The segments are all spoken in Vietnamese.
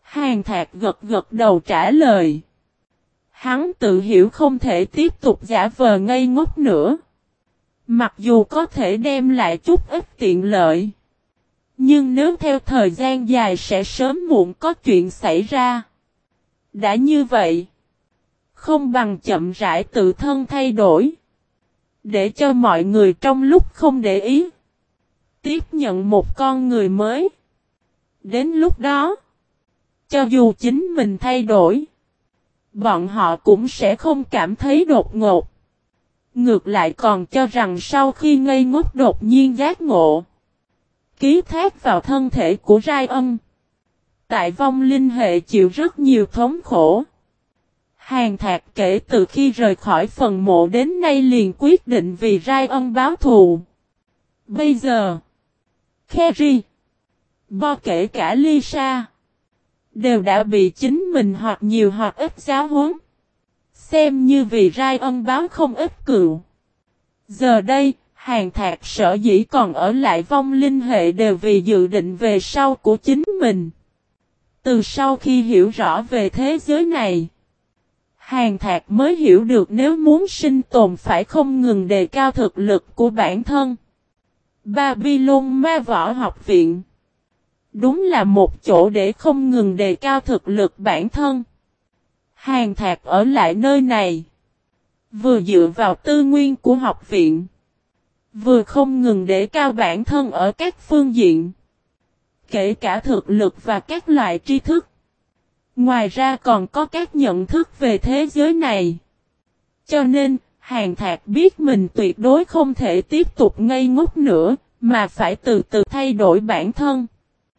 Hàn Thạc gật gật đầu trả lời. Hắn tự hiểu không thể tiếp tục giả vờ ngây ngốc nữa. Mặc dù có thể đem lại chút ít tiện lợi. Nhưng nếu theo thời gian dài sẽ sớm muộn có chuyện xảy ra. Đã như vậy. Không bằng chậm rãi tự thân thay đổi. Để cho mọi người trong lúc không để ý. Tiếp nhận một con người mới. Đến lúc đó. Cho dù chính mình thay đổi. Bọn họ cũng sẽ không cảm thấy đột ngột. Ngược lại còn cho rằng sau khi ngây ngốc đột nhiên giác ngộ. Ký thác vào thân thể của Rai Ân. Tại vong linh hệ chịu rất nhiều thống khổ. Hàn Thạc kể từ khi rời khỏi phần mộ đến nay liền quyết định vì Rai Ân báo thù. Bây giờ, Kerry, Bo kể cả Lisa, đều đã bị chính mình hoặc nhiều hoặc ít giáo huấn. Xem như vì Rai Ân báo không ít cựu. Giờ đây, Hàn Thạc sở dĩ còn ở lại vong linh hệ đều vì dự định về sau của chính mình. Từ sau khi hiểu rõ về thế giới này, Hàn Thạc mới hiểu được nếu muốn sinh tồn phải không ngừng đề cao thực lực của bản thân. Babylon Ma Võ Học Viện đúng là một chỗ để không ngừng đề cao thực lực bản thân. Hàn Thạc ở lại nơi này, vừa dựa vào tư nguyên của học viện, vừa không ngừng đề cao bản thân ở các phương diện, kể cả thực lực và các loại tri thức. Ngoài ra còn có các nhận thức về thế giới này. Cho nên, Hàn Thạc biết mình tuyệt đối không thể tiếp tục ngây ngốc nữa, mà phải từ từ thay đổi bản thân.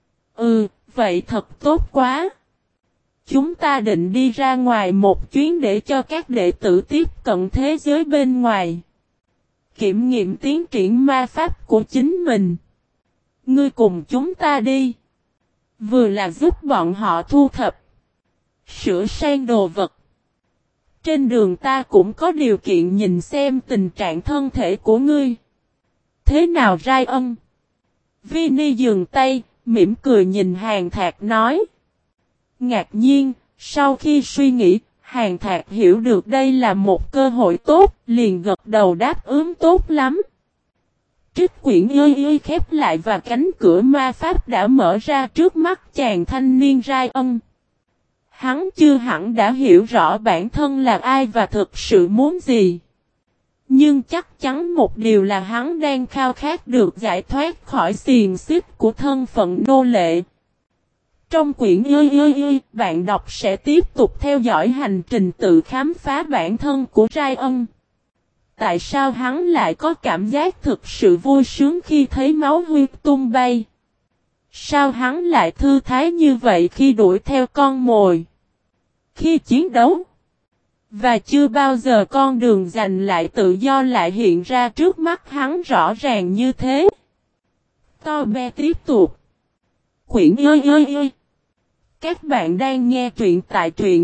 Vậy thật tốt quá. Chúng ta định đi ra ngoài một chuyến để cho các đệ tử tiếp cận thế giới bên ngoài. Kiểm nghiệm tiến triển ma pháp của chính mình. Ngươi cùng chúng ta đi. Vừa là giúp bọn họ thu thập, sửa sang đồ vật. Trên đường ta cũng có điều kiện nhìn xem tình trạng thân thể của ngươi. Thế nào Rai Ân? Vinny dừng tay, mỉm cười nhìn Hàn Thạc nói. Ngạc nhiên, sau khi suy nghĩ, Hàn Thạc hiểu được đây là một cơ hội tốt, liền gật đầu đáp ứng tốt lắm. Trích quyển ơi khép lại và cánh cửa ma pháp đã mở ra trước mắt chàng thanh niên Rai Ân. Hắn chưa hẳn đã hiểu rõ bản thân là ai và thực sự muốn gì. Nhưng chắc chắn một điều là hắn đang khao khát được giải thoát khỏi xiềng xích của thân phận nô lệ. Trong quyển ơi, bạn đọc sẽ tiếp tục theo dõi hành trình tự khám phá bản thân của Rai Ân. Tại sao hắn lại có cảm giác thực sự vui sướng khi thấy máu huyết tung bay? Sao hắn lại thư thái như vậy khi đuổi theo con mồi? Khi chiến đấu? Và chưa bao giờ con đường giành lại tự do lại hiện ra trước mắt hắn rõ ràng như thế. Tobe tiếp tục. Quyển ơi. Các bạn đang nghe truyện tại truyện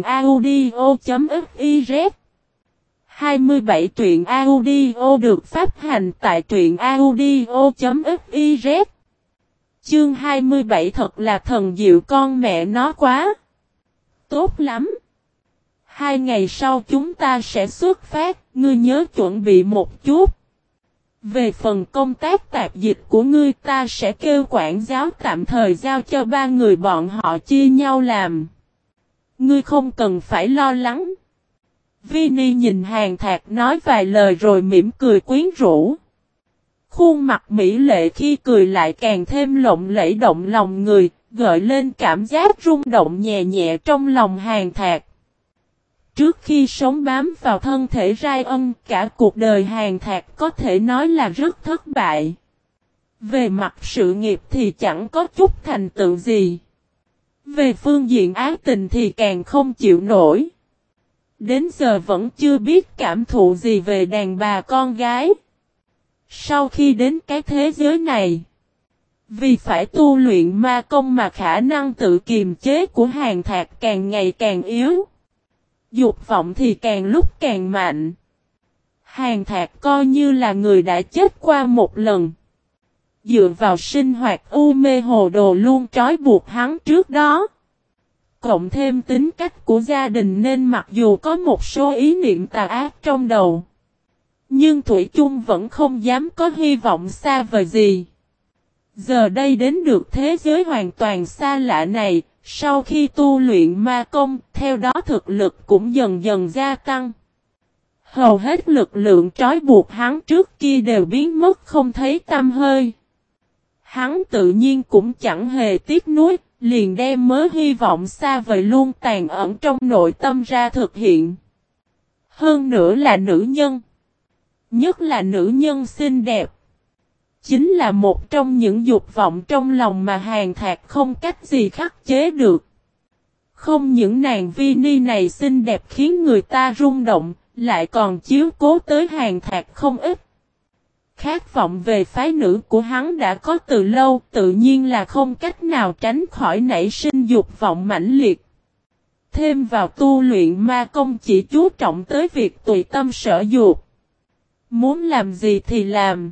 audio.fiz. 27 truyện audio được phát hành tại truyện audio.fiz. Chương 27 thật là thần diệu con mẹ nó quá. Tốt lắm. 2 ngày sau chúng ta sẽ xuất phát, ngươi nhớ chuẩn bị một chút. Về phần công tác tạp dịch của ngươi ta sẽ kêu quản giáo tạm thời giao cho 3 người bọn họ chia nhau làm. Ngươi không cần phải lo lắng. Vinny nhìn Hàn Thạc nói vài lời rồi mỉm cười quyến rũ. Khuôn mặt mỹ lệ khi cười lại càng thêm lộng lẫy động lòng người, gợi lên cảm giác rung động nhẹ nhẹ trong lòng Hàn Thạc. Trước khi sống bám vào thân thể Rai Ân, cả cuộc đời Hàn Thạc có thể nói là rất thất bại. Về mặt sự nghiệp thì chẳng có chút thành tựu gì. Về phương diện ái tình thì càng không chịu nổi. Đến giờ vẫn chưa biết cảm thụ gì về đàn bà con gái. Sau khi đến cái thế giới này, vì phải tu luyện ma công mà khả năng tự kiềm chế của Hàn Thạc càng ngày càng yếu. Dục vọng thì càng lúc càng mạnh. Hàn Thạc coi như là người đã chết qua một lần. Dựa vào sinh hoạt u mê hồ đồ luôn trói buộc hắn trước đó. cộng thêm tính cách của gia đình nên mặc dù có một số ý niệm tà ác trong đầu, nhưng Thủy chung vẫn không dám có hy vọng xa vời gì. Giờ đây đến được thế giới hoàn toàn xa lạ này, sau khi tu luyện ma công, theo đó thực lực cũng dần dần gia tăng. Hầu hết lực lượng trói buộc hắn trước kia đều biến mất không thấy tăm hơi. Hắn tự nhiên cũng chẳng hề tiếc nuối, liền đem mớ hy vọng xa vời luôn tàn ẩn trong nội tâm ra thực hiện. Hơn nữa là nữ nhân. Nhất là nữ nhân xinh đẹp. Chính là một trong những dục vọng trong lòng mà Hàn Thạc không cách gì khắc chế được. Không những nàng Vini này xinh đẹp khiến người ta rung động, lại còn chiếu cố tới Hàn Thạc không ít. Khát vọng về phái nữ của hắn đã có từ lâu, tự nhiên là không cách nào tránh khỏi nảy sinh dục vọng mãnh liệt. Thêm vào tu luyện ma công chỉ chú trọng tới việc tùy tâm sở dục. Muốn làm gì thì làm.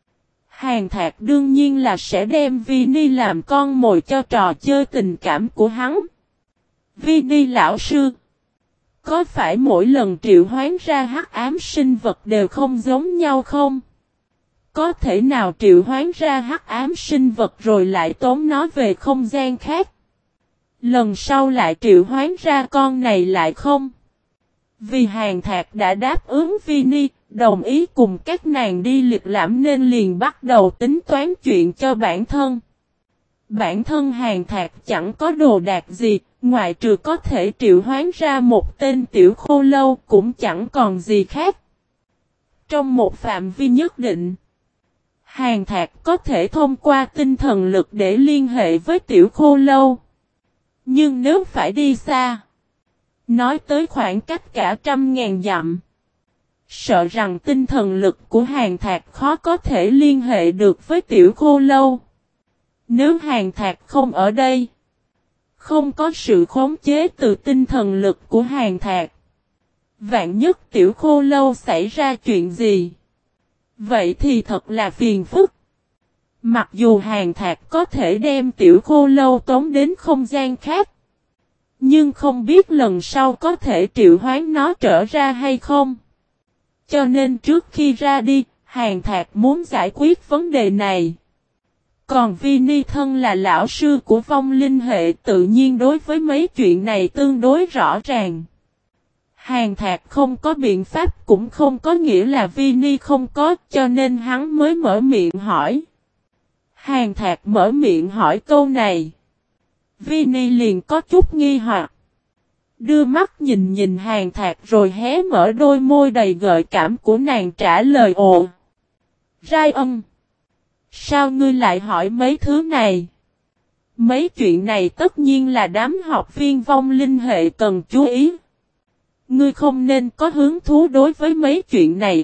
Hàn Thạc đương nhiên là sẽ đem Vini làm con mồi cho trò chơi tình cảm của hắn. Vini lão sư, có phải mỗi lần triệu hoán ra hắc ám sinh vật đều không giống nhau không? Có thể nào triệu hoán ra hắc ám sinh vật rồi lại tốn nó về không gian khác? Lần sau lại triệu hoán ra con này lại không? Vì Hàn Thạc đã đáp ứng Vini, đồng ý cùng các nàng đi liệt lãm nên liền bắt đầu tính toán chuyện cho bản thân. Bản thân Hàn Thạc chẳng có đồ đạc gì, ngoại trừ có thể triệu hoán ra một tên tiểu khô lâu cũng chẳng còn gì khác. Trong một phạm vi nhất định, Hàn Thạc có thể thông qua tinh thần lực để liên hệ với tiểu khô lâu. Nhưng nếu phải đi xa, nói tới khoảng cách cả 100.000 dặm, sợ rằng tinh thần lực của Hàn Thạc khó có thể liên hệ được với tiểu khô lâu. Nếu Hàn Thạc không ở đây, không có sự khống chế từ tinh thần lực của Hàn Thạc, vạn nhất tiểu khô lâu xảy ra chuyện gì, vậy thì thật là phiền phức. Mặc dù Hàn Thạc có thể đem tiểu khô lâu tống đến không gian khác, nhưng không biết lần sau có thể triệu hoán nó trở ra hay không. Cho nên trước khi ra đi, Hàn Thạc muốn giải quyết vấn đề này. Còn Vini thân là lão sư của vong linh hệ tự nhiên đối với mấy chuyện này tương đối rõ ràng. Hàn Thạc không có biện pháp cũng không có nghĩa là Vini không có, cho nên hắn mới mở miệng hỏi. Hàn Thạc mở miệng hỏi câu này, Vini liền có chút nghi hoặc. Đưa mắt nhìn nhìn Hàn Thạc rồi hé mở đôi môi đầy gợi cảm của nàng trả lời ồ. Ryan, sao ngươi lại hỏi mấy thứ này? Mấy chuyện này tất nhiên là đám học viên vong linh hệ cần chú ý. Ngươi không nên có hứng thú đối với mấy chuyện này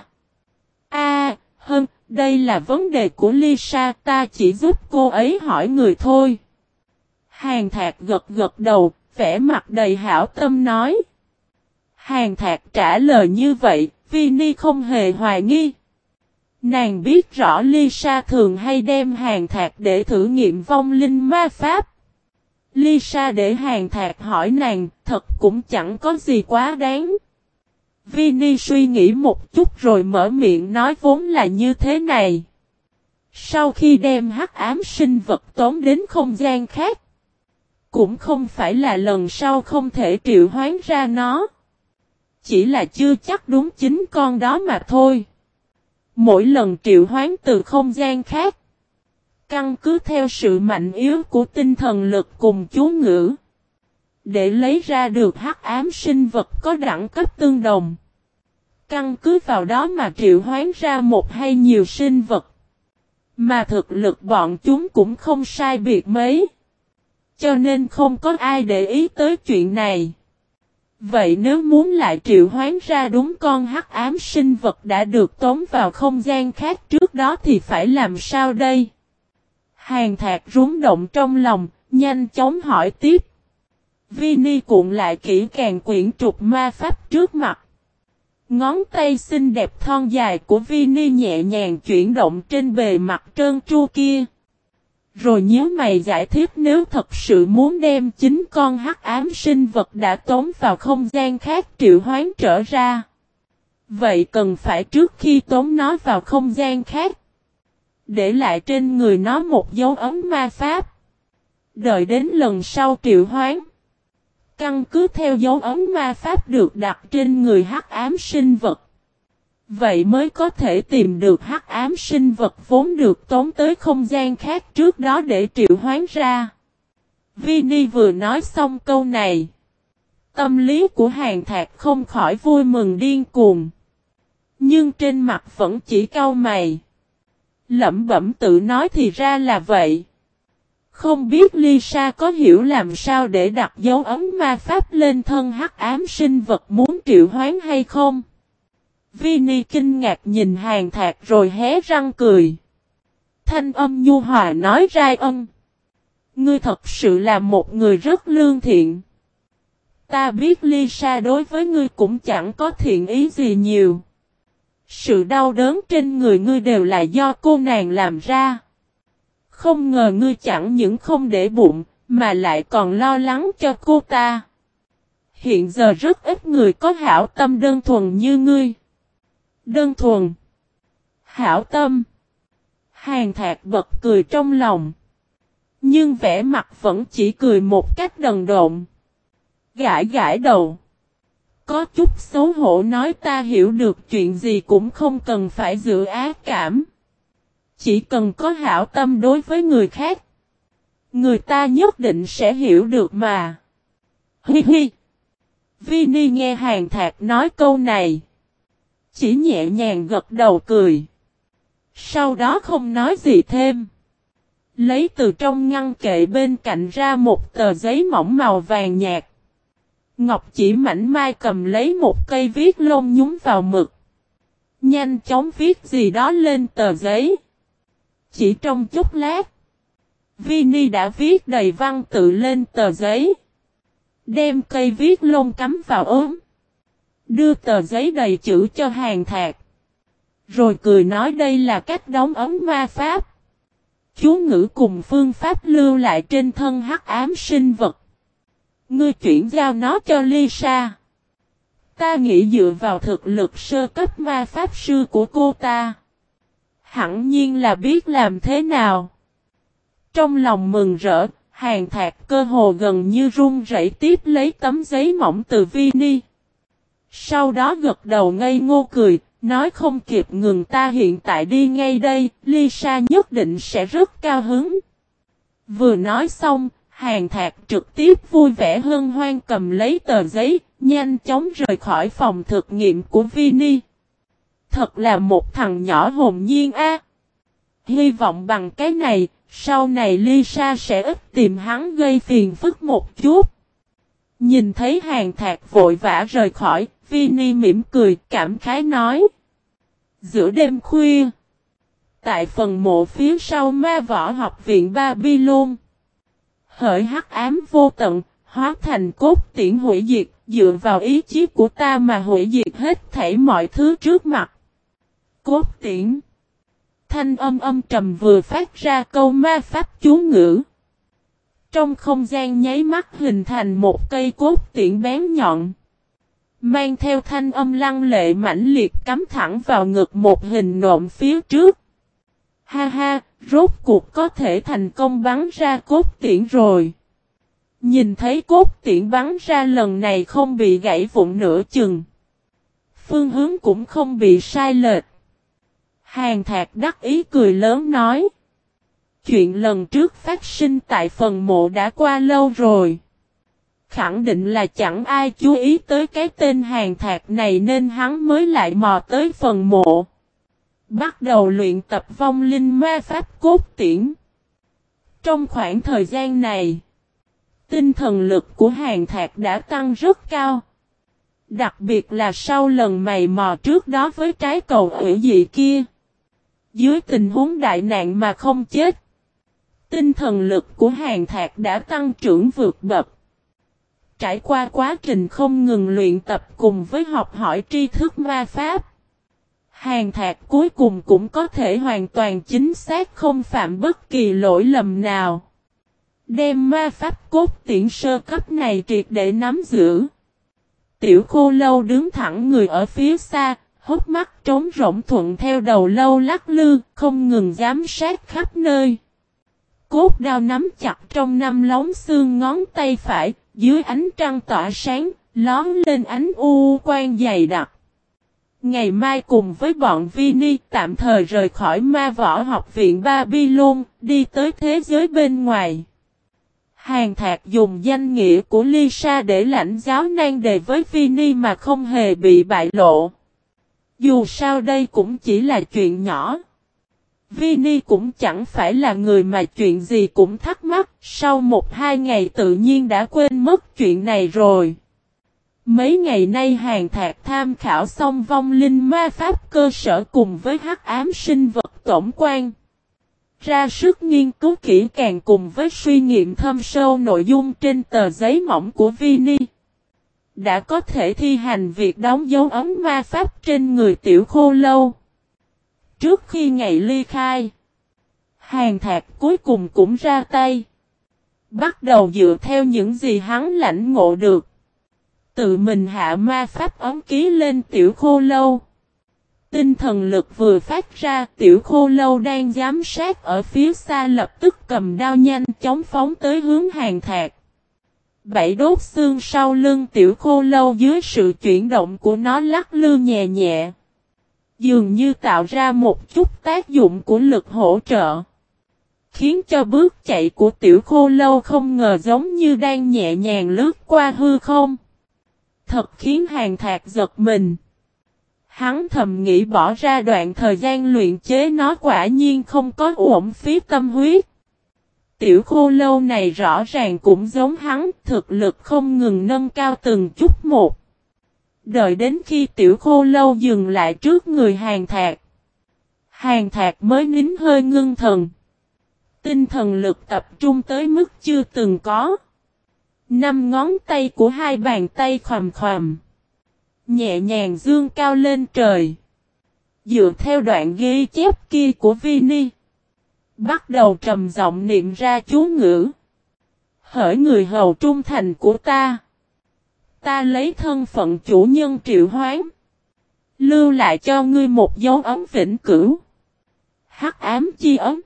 hơn, đây là vấn đề của Lisa, ta chỉ giúp cô ấy hỏi người thôi. Hàn Thạc gật gật đầu, vẻ mặt đầy hảo tâm nói. Hàn Thạc trả lời như vậy, Vini không hề hoài nghi. Nàng biết rõ Lisa thường hay đem Hàn Thạc để thử nghiệm vong linh ma pháp. Lisa để Hàn Thạc hỏi nàng, thật cũng chẳng có gì quá đáng. Vini suy nghĩ một chút rồi mở miệng nói vốn là như thế này. Sau khi đem hắc ám sinh vật tống đến không gian khác, cũng không phải là lần sau không thể triệu hoán ra nó. Chỉ là chưa chắc đúng chính con đó mà thôi. Mỗi lần triệu hoán từ không gian khác, căn cứ theo sự mạnh yếu của tinh thần lực cùng chú ngữ, để lấy ra được hắc ám sinh vật có đẳng cấp tương đồng. Căn cứ vào đó mà triệu hoán ra một hay nhiều sinh vật. Mà thực lực bọn chúng cũng không sai biệt mấy. Cho nên không có ai để ý tới chuyện này. Vậy nếu muốn lại triệu hoán ra đúng con hắc ám sinh vật đã được tống vào không gian khác trước đó thì phải làm sao đây? Hàn Thạc rúng động trong lòng, nhanh chóng hỏi tiếp. Vini cuộn lại kỹ càng quyển trục ma pháp trước mặt. Ngón tay xinh đẹp thon dài của Vini nhẹ nhàng chuyển động trên bề mặt trơn tru kia. Rồi nhíu mày giải thích nếu thật sự muốn đem 9 con hắc ám sinh vật đã tốn vào không gian khác triệu hoán trở ra. Vậy cần phải trước khi tốn nó vào không gian khác, để lại trên người nó một dấu ấn ma pháp. Đợi đến lần sau triệu hoán, căn cứ theo dấu ấn ma pháp được đặt trên người hắc ám sinh vật, vậy mới có thể tìm được hắc ám sinh vật vốn được tốn tới không gian khác trước đó để triệu hoán ra. Vinny vừa nói xong câu này, tâm lý của Hàn Thạc không khỏi vui mừng điên cuồng. Nhưng trên mặt vẫn chỉ cau mày. Lẩm bẩm tự nói thì ra là vậy. Không biết Lisa có hiểu làm sao để đặt dấu ấn ma pháp lên thân hắc ám sinh vật muốn triệu hoán hay không? Vinny kinh ngạc nhìn Hàn Thạc rồi hé răng cười. Thanh âm nhu hòa nói ra ngươi thật sự là một người rất lương thiện. Ta biết Lisa đối với ngươi cũng chẳng có thiện ý gì nhiều. Sự đau đớn trên người ngươi đều là do cô nàng làm ra. Không ngờ ngươi chẳng những không để bụng, mà lại còn lo lắng cho cô ta. Hiện giờ rất ít người có hảo tâm đơn thuần như ngươi. Đơn thuần. Hảo tâm. Hàn Thạc bật cười trong lòng. Nhưng vẻ mặt vẫn chỉ cười một cách đần độn. Gãi gãi đầu. Có chút xấu hổ nói ta hiểu được chuyện gì cũng không cần phải giữ ác cảm. Chỉ cần có hảo tâm đối với người khác, người ta nhất định sẽ hiểu được mà. Hi hi. Vinny nghe Hàn Thạc nói câu này, chỉ nhẹ nhàng gật đầu cười. Sau đó không nói gì thêm. Lấy từ trong ngăn kệ bên cạnh ra một tờ giấy mỏng màu vàng nhạt. Ngọc chỉ mảnh mai cầm lấy một cây viết lông nhúng vào mực. Nhanh chóng viết gì đó lên tờ giấy. Chỉ trong chốc lát, Vinny đã viết đầy văn tự lên tờ giấy. Đem cây viết lông cắm vào ốm. Đưa tờ giấy đầy chữ cho Hàn Thạc. Rồi cười nói đây là cách đóng ấn ma pháp. Chú ngữ cùng phương pháp lưu lại trên thân hắc ám sinh vật. Ngươi chuyển giao nó cho Lisa. Ta nghĩ dựa vào thực lực sơ cấp ma pháp sư của cô ta, hẳn nhiên là biết làm thế nào. Trong lòng mừng rỡ, Hàn Thạc cơ hồ gần như run rẩy tiếp lấy tấm giấy mỏng từ Vinny. Sau đó gật đầu ngây ngô cười, nói không kịp ngừng ta hiện tại đi ngay đây, Lisa nhất định sẽ rất cao hứng. Vừa nói xong, Hàn Thạc trực tiếp vui vẻ hân hoan cầm lấy tờ giấy, nhanh chóng rời khỏi phòng thực nghiệm của Vinny. Thật là một thằng nhỏ hồn nhiên a. Hy vọng bằng cái này, sau này Lisa sẽ ít tìm hắn gây phiền phức một chút. Nhìn thấy Hàn Thạc vội vã rời khỏi, Vinny mỉm cười, cảm khái nói. Giữa đêm khuya, tại phần mộ phía sau ma võ học viện Babylon, hỡi hắc ám vô tận, hóa thành cốt tiễn hủy diệt, dựa vào ý chí của ta mà hủy diệt hết thảy mọi thứ trước mặt. Cốt tiễn. Thanh âm trầm vừa phát ra câu ma pháp chú ngữ. Trong không gian nháy mắt hình thành một cây cốt tiễn bén nhọn. Mang theo thanh âm lăng lệ mãnh liệt cắm thẳng vào ngực một hình nộm phía trước. Ha ha, rốt cuộc có thể thành công bắn ra cốt tiễn rồi. Nhìn thấy cốt tiễn bắn ra lần này không bị gãy vụn nửa chừng. Phương hướng cũng không bị sai lệch. Hàn Thạc đắc ý cười lớn nói. Chuyện lần trước phát sinh tại phần mộ đã qua lâu rồi. Khẳng định là chẳng ai chú ý tới cái tên Hàn Thạc này nên hắn mới lại mò tới phần mộ. Bắt đầu luyện tập vong linh ma pháp cốt tiễn. Trong khoảng thời gian này, tinh thần lực của Hàn Thạc đã tăng rất cao. Đặc biệt là sau lần mày mò trước đó với trái cầu hủy dị kia. Dưới tình huống đại nạn mà không chết, tinh thần lực của Hàn Thạc đã tăng trưởng vượt bậc. Trải qua quá trình không ngừng luyện tập cùng với học hỏi tri thức ma pháp, Hàng Thạc cuối cùng cũng có thể hoàn toàn chính xác không phạm bất kỳ lỗi lầm nào. Đem ma pháp cốt tiễn sơ cấp này triệt để nắm giữ. Tiểu Khô Lâu đứng thẳng người ở phía xa, hốc mắt trống rỗng thuận theo đầu lâu lắc lư, không ngừng giám sát khắp nơi. Cốt đao nắm chặt trong năm lóng xương ngón tay phải, dưới ánh trăng tỏa sáng, lón lên ánh u quang dày đặc. Ngày mai cùng với bọn Vini tạm thời rời khỏi ma võ học viện Babylon, đi tới thế giới bên ngoài. Hàng Thạc dùng danh nghĩa của Lisa để lãnh giáo nan đề với Vini mà không hề bị bại lộ. Dù sao đây cũng chỉ là chuyện nhỏ. Vini cũng chẳng phải là người mà chuyện gì cũng thắc mắc, sau 1-2 ngày tự nhiên đã quên mất chuyện này rồi. Mấy ngày nay Hàng Thạc tham khảo xong vong linh ma pháp cơ sở cùng với hắc ám sinh vật tổng quan. Ra sức nghiên cứu kỹ càng cùng với suy nghiệm thâm sâu nội dung trên tờ giấy mỏng của Vini. Đã có thể thi hành việc đóng dấu ấn ma pháp trên người Tiểu Khô Lâu. Trước khi ngày ly khai, Hàng Thạc cuối cùng cũng ra tay. Bắt đầu dựa theo những gì hắn lãnh ngộ được. Tự mình hạ ma pháp ấn ký lên Tiểu Khô Lâu. Tinh thần lực vừa phát ra, Tiểu Khô Lâu đang giám sát ở phía xa lập tức cầm đao nhanh chóng phóng tới hướng Hàng Thạc. 7 đốt xương sau lưng Tiểu Khô Lâu dưới sự chuyển động của nó lắc lư nhẹ nhẹ. Dường như tạo ra một chút tác dụng của lực hỗ trợ. Khiến cho bước chạy của Tiểu Khô Lâu không ngờ giống như đang nhẹ nhàng lướt qua hư không. Thật khiến Hàng Thạc giật mình. Hắn thầm nghĩ bỏ ra đoạn thời gian luyện chế nó quả nhiên không có uổng phí tâm huyết. Tiểu Khô Lâu này rõ ràng cũng giống hắn, thực lực không ngừng nâng cao từng chút một. Đợi đến khi Tiểu Khô Lâu dừng lại trước người Hàng Thạc. Hàng Thạc mới nín hơi ngưng thần. Tinh thần lực tập trung tới mức chưa từng có. 5 ngón tay của hai bàn tay khoằm khoằm. Nhẹ nhàng dương cao lên trời. Dựa theo đoạn ghi chép kia của Vini. Bắt đầu trầm giọng niệm ra chú ngữ. Hỡi người hầu trung thành của ta. Ta lấy thân phận chủ nhân triệu hoán. Lưu lại cho ngươi một dấu ấn vĩnh cửu. Hắc ám chi ấn.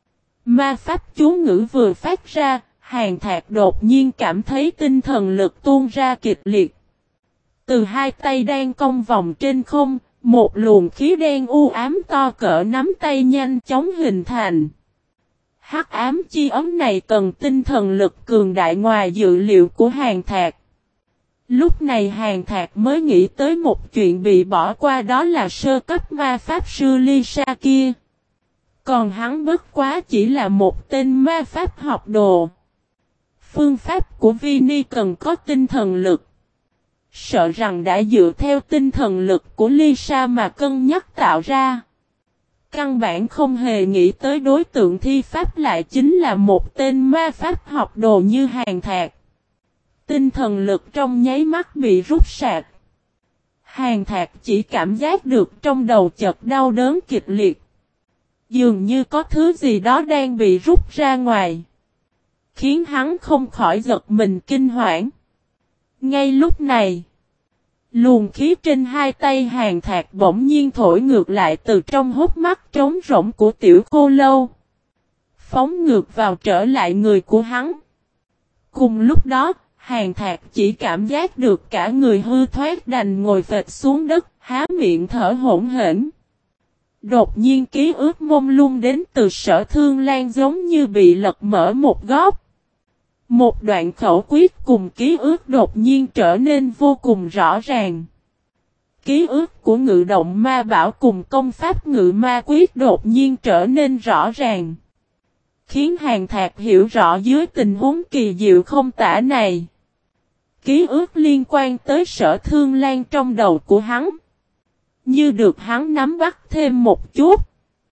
Ma pháp chú ngữ vừa phát ra. Hàng Thạc đột nhiên cảm thấy tinh thần lực tuôn ra kịch liệt. Từ hai tay đang cong vòng trên không, một luồng khí đen u ám to cỡ nắm tay nhanh chóng hình thành. Hắc ám chi ấn này cần tinh thần lực cường đại ngoài dự liệu của Hàng Thạc. Lúc này Hàng Thạc mới nghĩ tới một chuyện bị bỏ qua, đó là sơ cấp ma pháp sư Lisa kia. Còn hắn bất quá chỉ là một tên ma pháp học đồ. Phương pháp của Vini cần có tinh thần lực. Sợ rằng đã dựa theo tinh thần lực của Lisa mà cân nhắc tạo ra. Căn bản không hề nghĩ tới đối tượng thi pháp lại chính là một tên ma pháp học đồ như Hàng Thạc. Tinh thần lực trong nháy mắt bị rút sạch. Hàng Thạc chỉ cảm giác được trong đầu chợt đau đớn kịch liệt. Dường như có thứ gì đó đang bị rút ra ngoài. Khiến hắn không khỏi giật mình kinh hoảng. Ngay lúc này, luồng khí trên hai tay Hàng Thạc bỗng nhiên thổi ngược lại từ trong hốc mắt trống rỗng của Tiểu Khô Lâu. Phóng ngược vào trở lại người của hắn. Cùng lúc đó, Hàng Thạc chỉ cảm giác được cả người hư thoát đành ngồi phịch xuống đất, há miệng thở hổn hển. Đột nhiên ký ức mông lung đến từ Sở Thương Lan giống như bị lật mở một góc. Một đoạn khẩu quyết cùng ký ức đột nhiên trở nên vô cùng rõ ràng. Ký ức của ngự động ma bảo cùng công pháp ngự ma quyết đột nhiên trở nên rõ ràng. Khiến Hàng Thạc hiểu rõ dưới tình huống kỳ diệu không tả này. Ký ức liên quan tới Sở Thương Lan trong đầu của hắn. Như được hắn nắm bắt thêm một chút.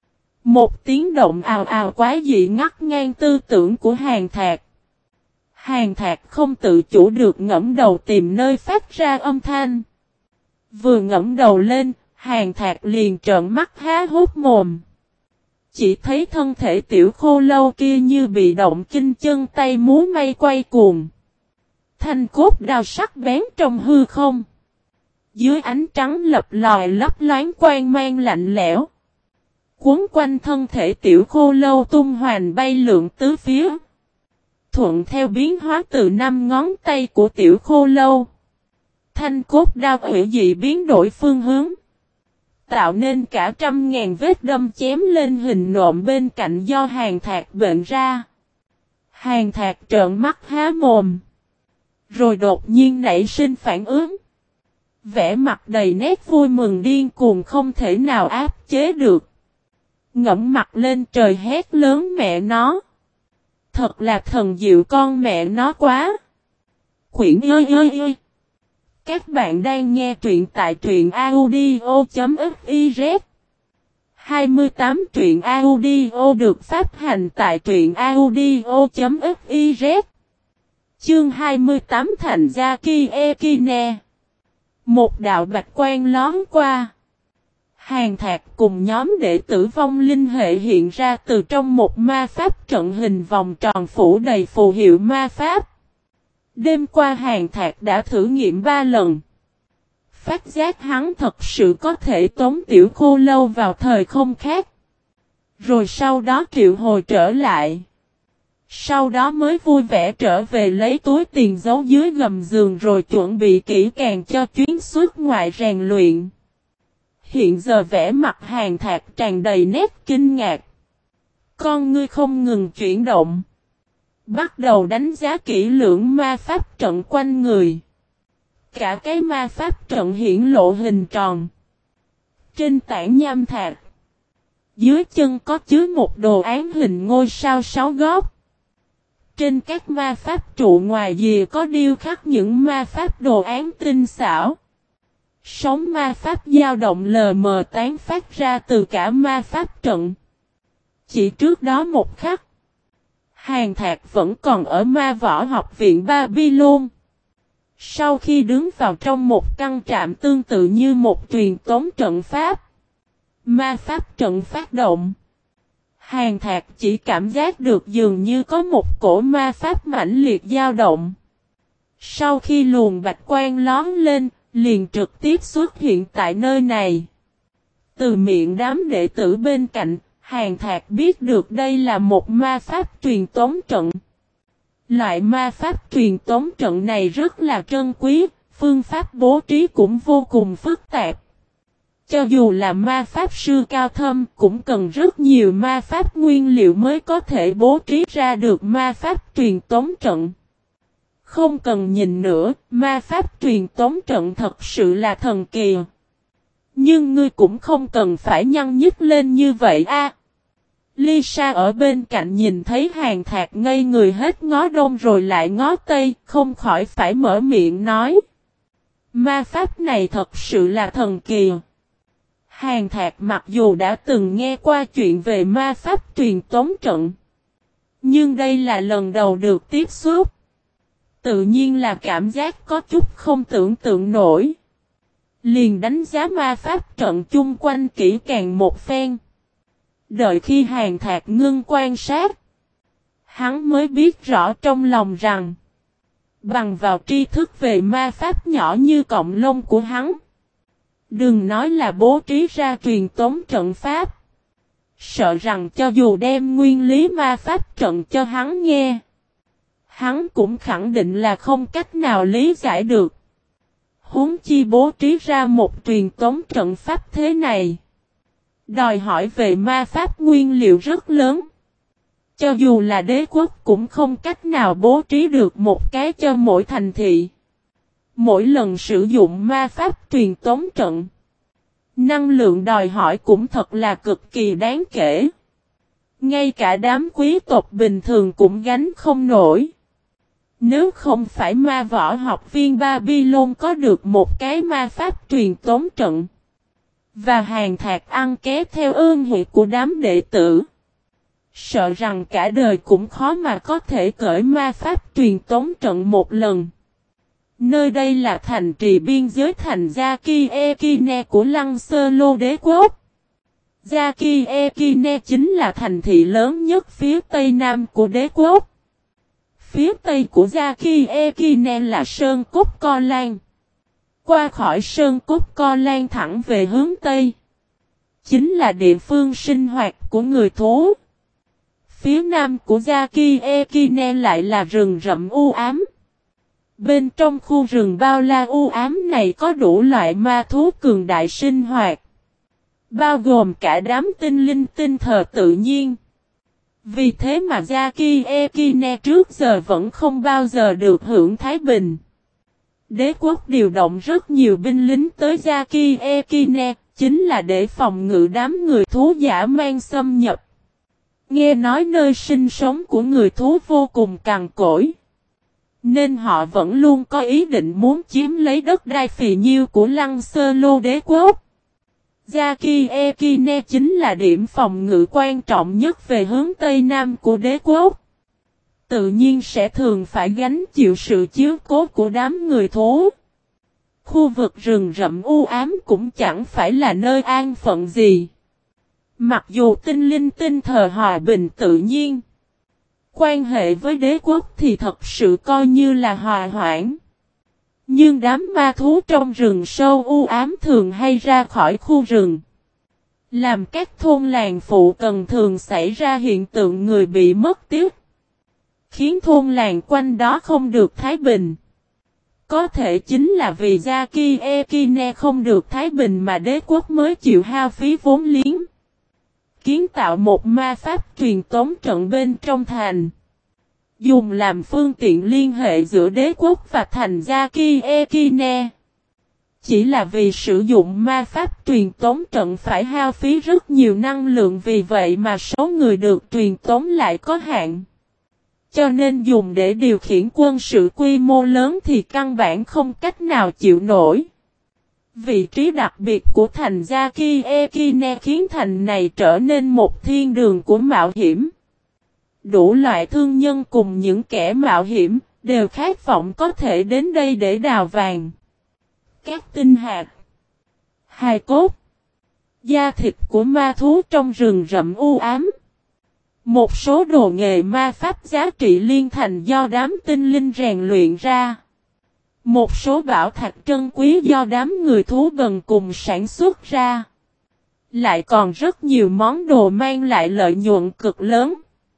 Một tiếng động ào ào quá dị ngắt ngang tư tưởng của Hàng Thạc. Hàng Thạc không tự chủ được ngẫm đầu tìm nơi phát ra âm thanh. Vừa ngẫm đầu lên, Hàn Thạc liền trợn mắt há hốc mồm. Chỉ thấy thân thể tiểu khô lâu kia như bị động kinh, chân tay múa may quay cuồng. Thanh cốt đao sắc bén trong hư không. Dưới ánh trắng lập lòi lấp loáng quang mang lạnh lẽo. Cuốn quanh thân thể tiểu khô lâu tung hoành bay lượn tứ phía. Thuận theo biến hóa từ 5 ngón tay của tiểu khô lâu. Thanh cốt đao hủy dị biến đổi phương hướng. Tạo nên cả 100.000 vết đâm chém lên hình nộm bên cạnh do Hàn Thạc bệnh ra. Hàn Thạc trợn mắt há mồm. Rồi đột nhiên nảy sinh phản ứng. Vẻ mặt đầy nét vui mừng điên cuồng không thể nào áp chế được. Ngẫm mặt lên trời hét lớn mẹ nó. Thật là thần diệu con mẹ nó quá. Quyển ơi ơi ơi. Các bạn đang nghe truyện tại truyện audio.fiz 28 truyện audio được phát hành tại truyện audio.fiz Chương 28 Thành Gia Ekine. Một đạo bạch quang lón qua. Hàn Thạc cùng nhóm đệ tử vong linh hệ hiện ra từ trong một ma pháp trận hình vòng tròn phủ đầy phù hiệu ma pháp. Đêm qua Hàn Thạc đã thử nghiệm 3 lần. Phát giác hắn thật sự có thể tống tiểu khô lâu vào thời không khác. Rồi sau đó triệu hồi trở lại. Sau đó mới vui vẻ trở về lấy túi tiền giấu dưới gầm giường rồi chuẩn bị kỹ càng cho chuyến xuất ngoại rèn luyện. Hiện giờ vẻ mặt Hàn Thạc tràn đầy nét kinh ngạc. Con ngươi không ngừng chuyển động. Bắt đầu đánh giá kỹ lưỡng ma pháp trận quanh người. Cả cái ma pháp trận hiển lộ hình tròn. Trên tảng nham thạch. Dưới chân có chứa một đồ án hình ngôi sao 6 góc. Trên các ma pháp trụ ngoài rìa có điêu khắc những ma pháp đồ án tinh xảo. Sóng ma pháp dao động lờ mờ tán phát ra từ cả ma pháp trận. Chỉ trước đó một khắc. Hàn Thạc vẫn còn ở ma võ học viện Babylon. Sau khi đứng vào trong một căn trạm tương tự như một truyền tống trận pháp. Ma pháp trận phát động. Hàn Thạc chỉ cảm giác được dường như có một cổ ma pháp mãnh liệt dao động. Sau khi luồng bạch quang lón lên, liền trực tiếp xuất hiện tại nơi này. Từ miệng đám đệ tử bên cạnh, Hàn Thạc biết được đây là một ma pháp truyền tống trận. Loại ma pháp truyền tống trận này rất là trân quý, phương pháp bố trí cũng vô cùng phức tạp. Cho dù là ma pháp sư cao thâm cũng cần rất nhiều ma pháp nguyên liệu mới có thể bố trí ra được ma pháp truyền tống trận. Không cần nhìn nữa, ma pháp truyền tống trận thật sự là thần kỳ. Nhưng ngươi cũng không cần phải nhăn nhức lên như vậy a. Lisa ở bên cạnh nhìn thấy Hàn Thạc ngây người hết ngó đông rồi lại ngó tây, không khỏi phải mở miệng nói. Ma pháp này thật sự là thần kỳ. Hàn Thạc mặc dù đã từng nghe qua chuyện về ma pháp truyền tống trận. Nhưng đây là lần đầu được tiếp xúc. Tự nhiên là cảm giác có chút không tưởng tượng nổi. Liền đánh giá ma pháp trận chung quanh kỹ càng một phen. Đợi khi Hàn Thạc ngưng quan sát. Hắn mới biết rõ trong lòng rằng. Bằng vào tri thức về ma pháp nhỏ như cọng lông của hắn. Đừng nói là bố trí ra truyền tống trận pháp. Sợ rằng cho dù đem nguyên lý ma pháp trận cho hắn nghe. Hắn cũng khẳng định là không cách nào lý giải được. Huống chi bố trí ra một truyền tống trận pháp thế này. Đòi hỏi về ma pháp nguyên liệu rất lớn. Cho dù là đế quốc cũng không cách nào bố trí được một cái cho mỗi thành thị. Mỗi lần sử dụng ma pháp truyền tống trận. Năng lượng đòi hỏi cũng thật là cực kỳ đáng kể. Ngay cả đám quý tộc bình thường cũng gánh không nổi. Nếu không phải ma võ học viên Babylon có được một cái ma pháp truyền tống trận. Và Hàn Thạc ăn ké theo ơn huệ của đám đệ tử. Sợ rằng cả đời cũng khó mà có thể cởi ma pháp truyền tống trận một lần. Nơi đây là thành trì biên giới thành Jaki Ekine của Lăng Sơ Lô đế quốc. Jaki Ekine chính là thành thị lớn nhất phía tây nam của đế quốc. Phía tây của Jaki Ekine là Sơn Cốt Co Lan. Qua khỏi Sơn Cốt Co Lan thẳng về hướng tây, chính là địa phương sinh hoạt của người thú. Phía nam của Jaki Ekine lại là rừng rậm u ám. Bên trong khu rừng bao la u ám này có đủ loại ma thú cường đại sinh hoạt, bao gồm cả đám tinh linh tinh thờ tự nhiên. Vì thế mà Jaki Ekine trước giờ vẫn không bao giờ được hưởng thái bình. Đế quốc điều động rất nhiều binh lính tới Jaki Ekine, chính là để phòng ngự đám người thú dã man xâm nhập. Nghe nói nơi sinh sống của người thú vô cùng cằn cỗi, nên họ vẫn luôn có ý định muốn chiếm lấy đất đai phì nhiêu của Lăng Sơ Lô đế quốc. Jaki Ekine chính là điểm phòng ngự quan trọng nhất về hướng Tây Nam của đế quốc. Tự nhiên sẽ thường phải gánh chịu sự chiếu cố của đám người thú. Khu vực rừng rậm u ám cũng chẳng phải là nơi an phận gì. Mặc dù tinh linh tinh thờ hòa bình tự nhiên, quan hệ với đế quốc thì thật sự coi như là hòa hoãn. Nhưng đám ma thú trong rừng sâu u ám thường hay ra khỏi khu rừng, làm các thôn làng phụ cận thường xảy ra hiện tượng người bị mất tiếc, khiến thôn làng quanh đó không được thái bình. Có thể chính là vì Jaki Ekine không được thái bình mà đế quốc mới chịu hao phí vốn liếng, kiến tạo một ma pháp truyền tống trận bên trong thành, dùng làm phương tiện liên hệ giữa đế quốc và thành Jaki Ekine. Chỉ là vì sử dụng ma pháp truyền tống trận phải hao phí rất nhiều năng lượng, vì vậy mà số người được truyền tống lại có hạn. Cho nên dùng để điều khiển quân sự quy mô lớn thì căn bản không cách nào chịu nổi. Vị trí đặc biệt của thành Jaki Ekine khiến thành này trở nên một thiên đường của mạo hiểm. Đủ loại thương nhân cùng những kẻ mạo hiểm đều khát vọng có thể đến đây để đào vàng, các tinh hạt, hài cốt, da thịt của ma thú trong rừng rậm u ám. Một số đồ nghề ma pháp giá trị liên thành do đám tinh linh rèn luyện ra. Một số bảo thạch trân quý do đám người thú bần cùng sản xuất ra. Lại còn rất nhiều món đồ mang lại lợi nhuận cực lớn,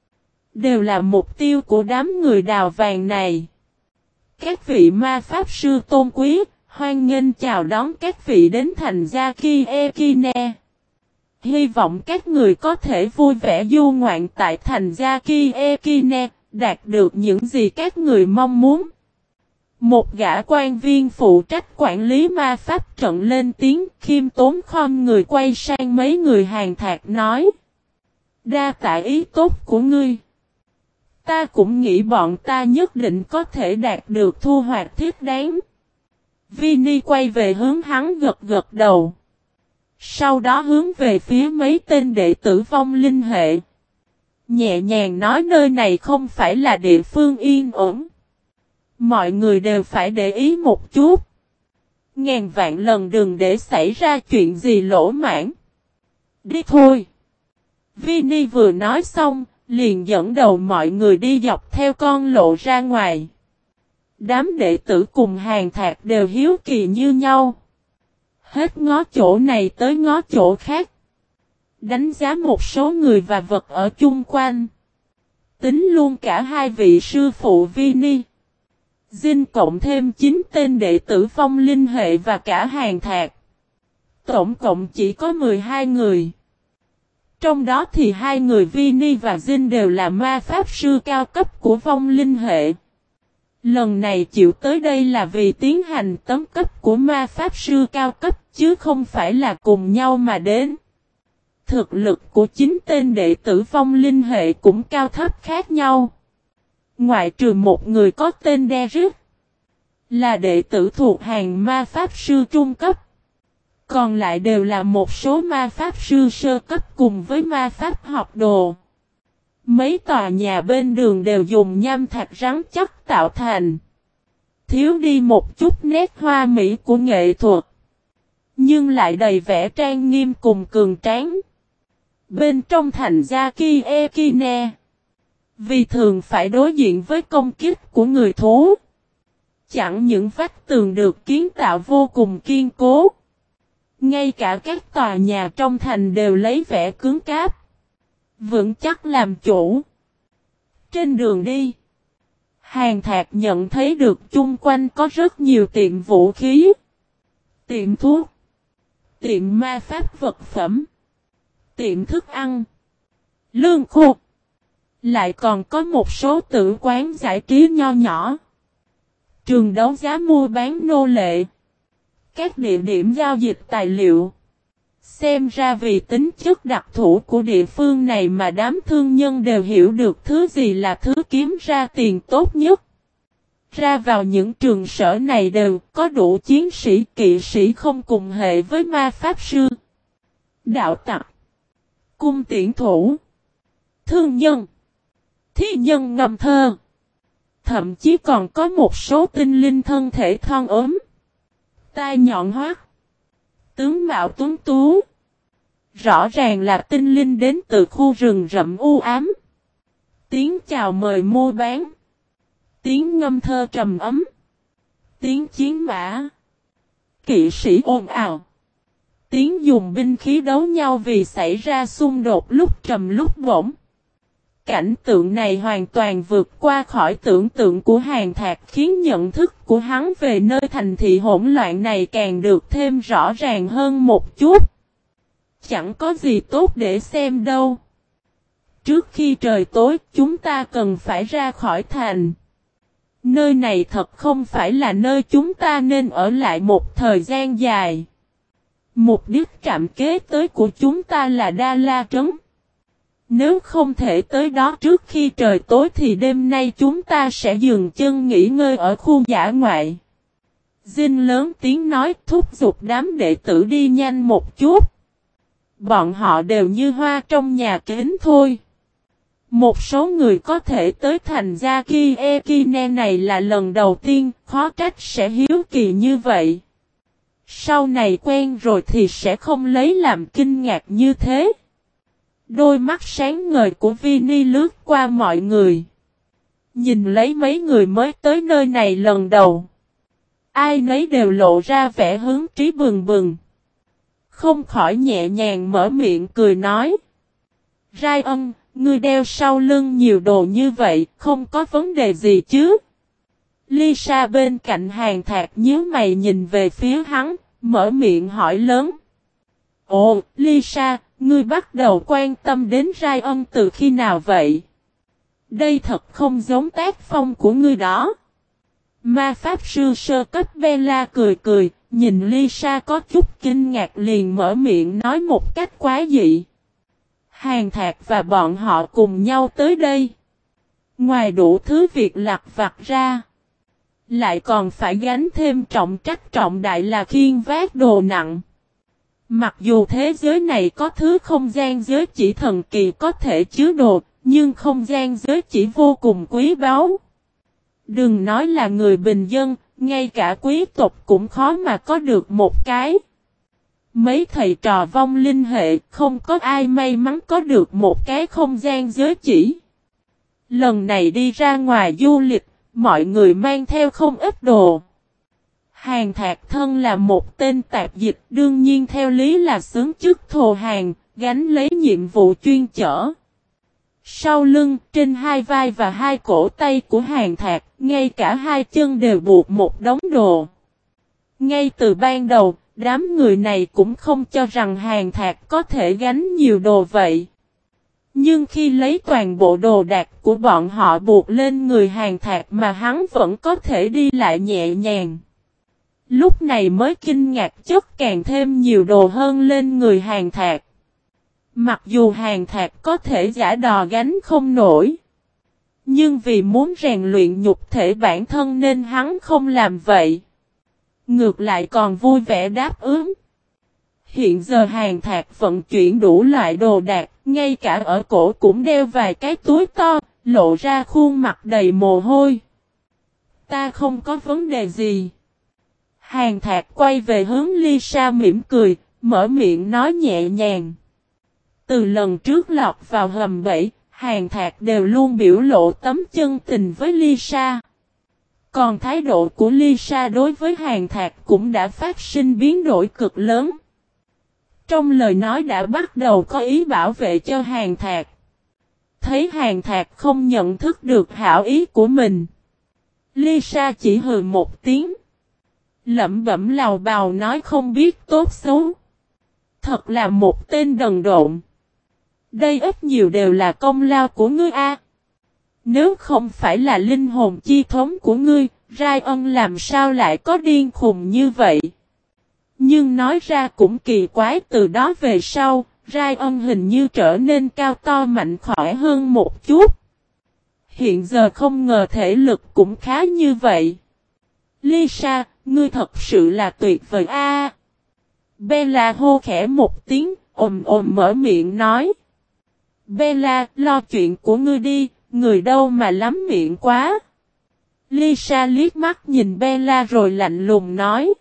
đều là mục tiêu của đám người đào vàng này. Các vị ma pháp sư tôn quý, hoan nghênh chào đón các vị đến thành Jaki Ekine. Hy vọng các người có thể vui vẻ du ngoạn tại thành Jaki Ekine, đạt được những gì các người mong muốn. Một gã quan viên phụ trách quản lý ma pháp trận lên tiếng, khiêm tốn khom người quay sang mấy người hàng thạc nói: đa tạ ý tốt của ngươi. Ta cũng nghĩ bọn ta nhất định có thể đạt được thu hoạch thiết đáng. Vinny quay về hướng hắn gật gật đầu. Sau đó hướng về phía mấy tên đệ tử vong linh hệ, nhẹ nhàng nói nơi này không phải là địa phương yên ổn. Mọi người đều phải để ý một chút. Ngàn vạn lần đừng để xảy ra chuyện gì lỗ mãng. Đi thôi. Vinny vừa nói xong, liền dẫn đầu mọi người đi dọc theo con lộ ra ngoài. Đám đệ tử cùng hàng thạc đều hiếu kỳ như nhau. Hết ngó chỗ này tới ngó chỗ khác, đánh giá một số người và vật ở chung quanh. Tính luôn cả hai vị sư phụ Vinny, Jin cộng thêm 9 tên đệ tử phong linh hệ và cả hàng thạc. Tổng cộng chỉ có 12 người. Trong đó thì 2 người Vinny và Jin đều là ma pháp sư cao cấp của vong linh hệ. Lần này chịu tới đây là vì tiến hành tấm cấp của ma pháp sư cao cấp, chứ không phải là cùng nhau mà đến. Thực lực của 9 tên đệ tử vong linh hệ cũng cao thấp khác nhau. Ngoại trừ một người có tên Derek, là đệ tử thuộc hàng ma pháp sư trung cấp. Còn lại đều là một số ma pháp sư sơ cấp cùng với ma pháp học đồ. Mấy tòa nhà bên đường đều dùng nham thạch rắn chắc tạo thành. thiếu đi một chút nét hoa mỹ của nghệ thuật, nhưng lại đầy vẻ trang nghiêm cùng cường tráng. Bên trong thành gia Ekine, vì thường phải đối diện với công kích của người thú, chẳng những vách tường được kiến tạo vô cùng kiên cố, ngay cả các tòa nhà trong thành đều lấy vẻ cứng cáp, vững chắc làm chủ. Trên đường đi, Hàn Thạc nhận thấy được chung quanh có rất nhiều tiệm vũ khí, tiệm thuốc, tiệm ma pháp vật phẩm, tiệm thức ăn, lương khô. Lại còn có một số tử quán giải trí nho nhỏ, trường đấu giá mua bán nô lệ, các địa điểm giao dịch tài liệu. Xem ra vì tính chất đặc thù của địa phương này mà đám thương nhân đều hiểu được thứ gì là thứ kiếm ra tiền tốt nhất. Ra vào những trường sở này đều có đủ chiến sĩ kỵ sĩ không cùng hệ với ma pháp sư, đạo tặc, cung tiễn thủ, thương nhân, thi nhân ngâm thơ. Thậm chí còn có một số tinh linh thân thể thon ốm, tai nhọn hoắt, tướng mạo tuấn tú. Rõ ràng là tinh linh đến từ khu rừng rậm u ám. Tiếng chào mời mua bán, tiếng ngâm thơ trầm ấm, tiếng chiến mã, kỵ sĩ ồn ào, tiếng dùng binh khí đấu nhau vì xảy ra xung đột lúc trầm lúc bổng. Cảnh tượng này hoàn toàn vượt qua khỏi tưởng tượng của Hàn Thạc, khiến nhận thức của hắn về nơi thành thị hỗn loạn này càng được thêm rõ ràng hơn một chút. Chẳng có gì tốt để xem đâu. Trước khi trời tối, chúng ta cần phải ra khỏi thành. Nơi này thật không phải là nơi chúng ta nên ở lại một thời gian dài. Mục đích trạm kế tới của chúng ta là Đa La Trấn. Nếu không thể tới đó trước khi trời tối thì đêm nay chúng ta sẽ dừng chân nghỉ ngơi ở khu dã ngoại. Dinh lớn tiếng nói, thúc giục đám đệ tử đi nhanh một chút. Bọn họ đều như hoa trong nhà kính thôi. Một số người có thể tới thành gia Ekine này là lần đầu tiên, khó trách sẽ hiếu kỳ như vậy. Sau này quen rồi thì sẽ không lấy làm kinh ngạc như thế. Đôi mắt sáng ngời của Vinny lướt qua mọi người. Nhìn lấy mấy người mới tới nơi này lần đầu. Ai nấy đều lộ ra vẻ hứng trí bừng bừng. Không khỏi nhẹ nhàng mở miệng cười nói. Ryan, ngươi đeo sau lưng nhiều đồ như vậy, không có vấn đề gì chứ? Lisa bên cạnh Hàn Thạc nhíu mày nhìn về phía hắn, mở miệng hỏi lớn. Ồ, Lisa, ngươi bắt đầu quan tâm đến Ryan từ khi nào vậy? Đây thật không giống tác phong của ngươi đó. Ma pháp sư sơ cấp Bella cười cười, nhìn Lisa có chút kinh ngạc liền mở miệng nói một cách quá dị. Hàn Thạc và bọn họ cùng nhau tới đây. Ngoài đủ thứ việc lặt vặt ra, lại còn phải gánh thêm trọng trách trọng đại là khiêng vác đồ nặng. Mặc dù thế giới này có thứ không gian giới chỉ thần kỳ có thể chứa đồ, nhưng không gian giới chỉ vô cùng quý báu. Đừng nói là người bình dân, ngay cả quý tộc cũng khó mà có được một cái. Mấy thầy trò vong linh hệ không có ai may mắn có được một cái không gian giới chỉ. Lần này đi ra ngoài du lịch, mọi người mang theo không ít đồ. Hàn Thạc thân là một tên tạp dịch, đương nhiên theo lý là xứng chức thồ hàng, gánh lấy nhiệm vụ chuyên chở. Sau lưng, trên hai vai và hai cổ tay của Hàn Thạc, ngay cả hai chân đều buộc một đống đồ. Ngay từ ban đầu, đám người này cũng không cho rằng Hàn Thạc có thể gánh nhiều đồ vậy. Nhưng khi lấy toàn bộ đồ đạc của bọn họ buộc lên người Hàn Thạc mà hắn vẫn có thể đi lại nhẹ nhàng. Lúc này mới kinh ngạc chất càng thêm nhiều đồ hơn lên người Hàn Thạc. Mặc dù Hàn Thạc có thể giả đò gánh không nổi, nhưng vì muốn rèn luyện nhục thể bản thân nên hắn không làm vậy. Ngược lại còn vui vẻ đáp ứng. Hiện giờ Hàn Thạc vận chuyển đủ loại đồ đạc, ngay cả ở cổ cũng đeo vài cái túi to, lộ ra khuôn mặt đầy mồ hôi. Ta không có vấn đề gì. Hàn Thạc quay về hướng Lisa mỉm cười, mở miệng nói nhẹ nhàng. Từ lần trước lọt vào hầm bẫy, Hàn Thạc đều luôn biểu lộ tấm chân tình với Lisa. Còn thái độ của Lisa đối với Hàn Thạc cũng đã phát sinh biến đổi cực lớn. Trong lời nói đã bắt đầu có ý bảo vệ cho Hàn Thạc. Thấy Hàn Thạc không nhận thức được hảo ý của mình, Lisa chỉ hừ một tiếng. Lẩm bẩm lào bào nói không biết tốt xấu. Thật là một tên đần độn. Đây ít nhiều đều là công lao của ngươi a. Nếu không phải là linh hồn chi thống của ngươi, Ryan làm sao lại có điên khùng như vậy? Nhưng nói ra cũng kỳ quái, từ đó về sau, Ryan hình như trở nên cao to mạnh khỏe hơn một chút. Hiện giờ không ngờ thể lực cũng khá như vậy. Lisa, ngươi thật sự là tuyệt vời a. Bella hô khẽ một tiếng, ồm mở miệng nói. Bella, lo chuyện của ngươi đi, người đâu mà lắm miệng quá. Lisa liếc mắt nhìn Bella rồi lạnh lùng nói.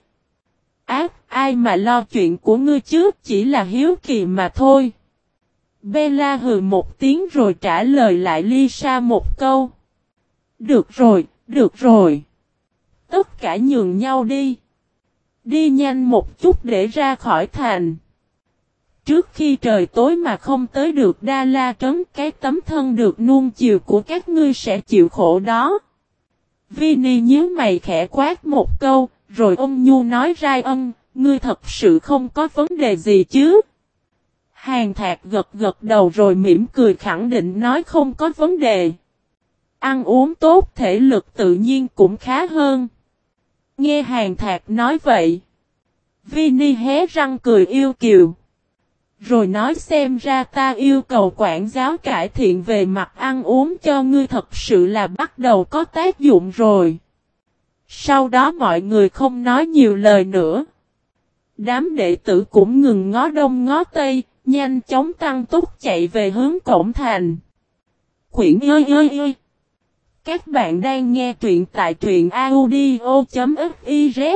Ai mà lo chuyện của ngươi chứ, chỉ là hiếu kỳ mà thôi. Bella hừ một tiếng rồi trả lời lại Lisa một câu. Được rồi, được rồi. Tất cả nhường nhau đi. Đi nhanh một chút để ra khỏi thành. Trước khi trời tối mà không tới được Đa La Trấn, cái tấm thân được nuông chiều của các ngươi sẽ chịu khổ đó. Vinny nhíu mày khẽ quát một câu, rồi ôn nhu nói Ryan, ngươi thật sự không có vấn đề gì chứ? Hàn Thạc gật đầu rồi mỉm cười khẳng định nói không có vấn đề. Ăn uống tốt, thể lực tự nhiên cũng khá hơn. Nghe Hàn Thạc nói vậy, Vinny hé răng cười yêu kiều. Rồi nói xem ra ta yêu cầu quản giáo cải thiện về mặt ăn uống cho ngươi thật sự là bắt đầu có tác dụng rồi. Sau đó mọi người không nói nhiều lời nữa. Đám đệ tử cũng ngừng ngó đông ngó tây, nhanh chóng tăng tốc chạy về hướng cổng thành. Quyển ơi! Các bạn đang nghe truyện tại truyện audio.fiz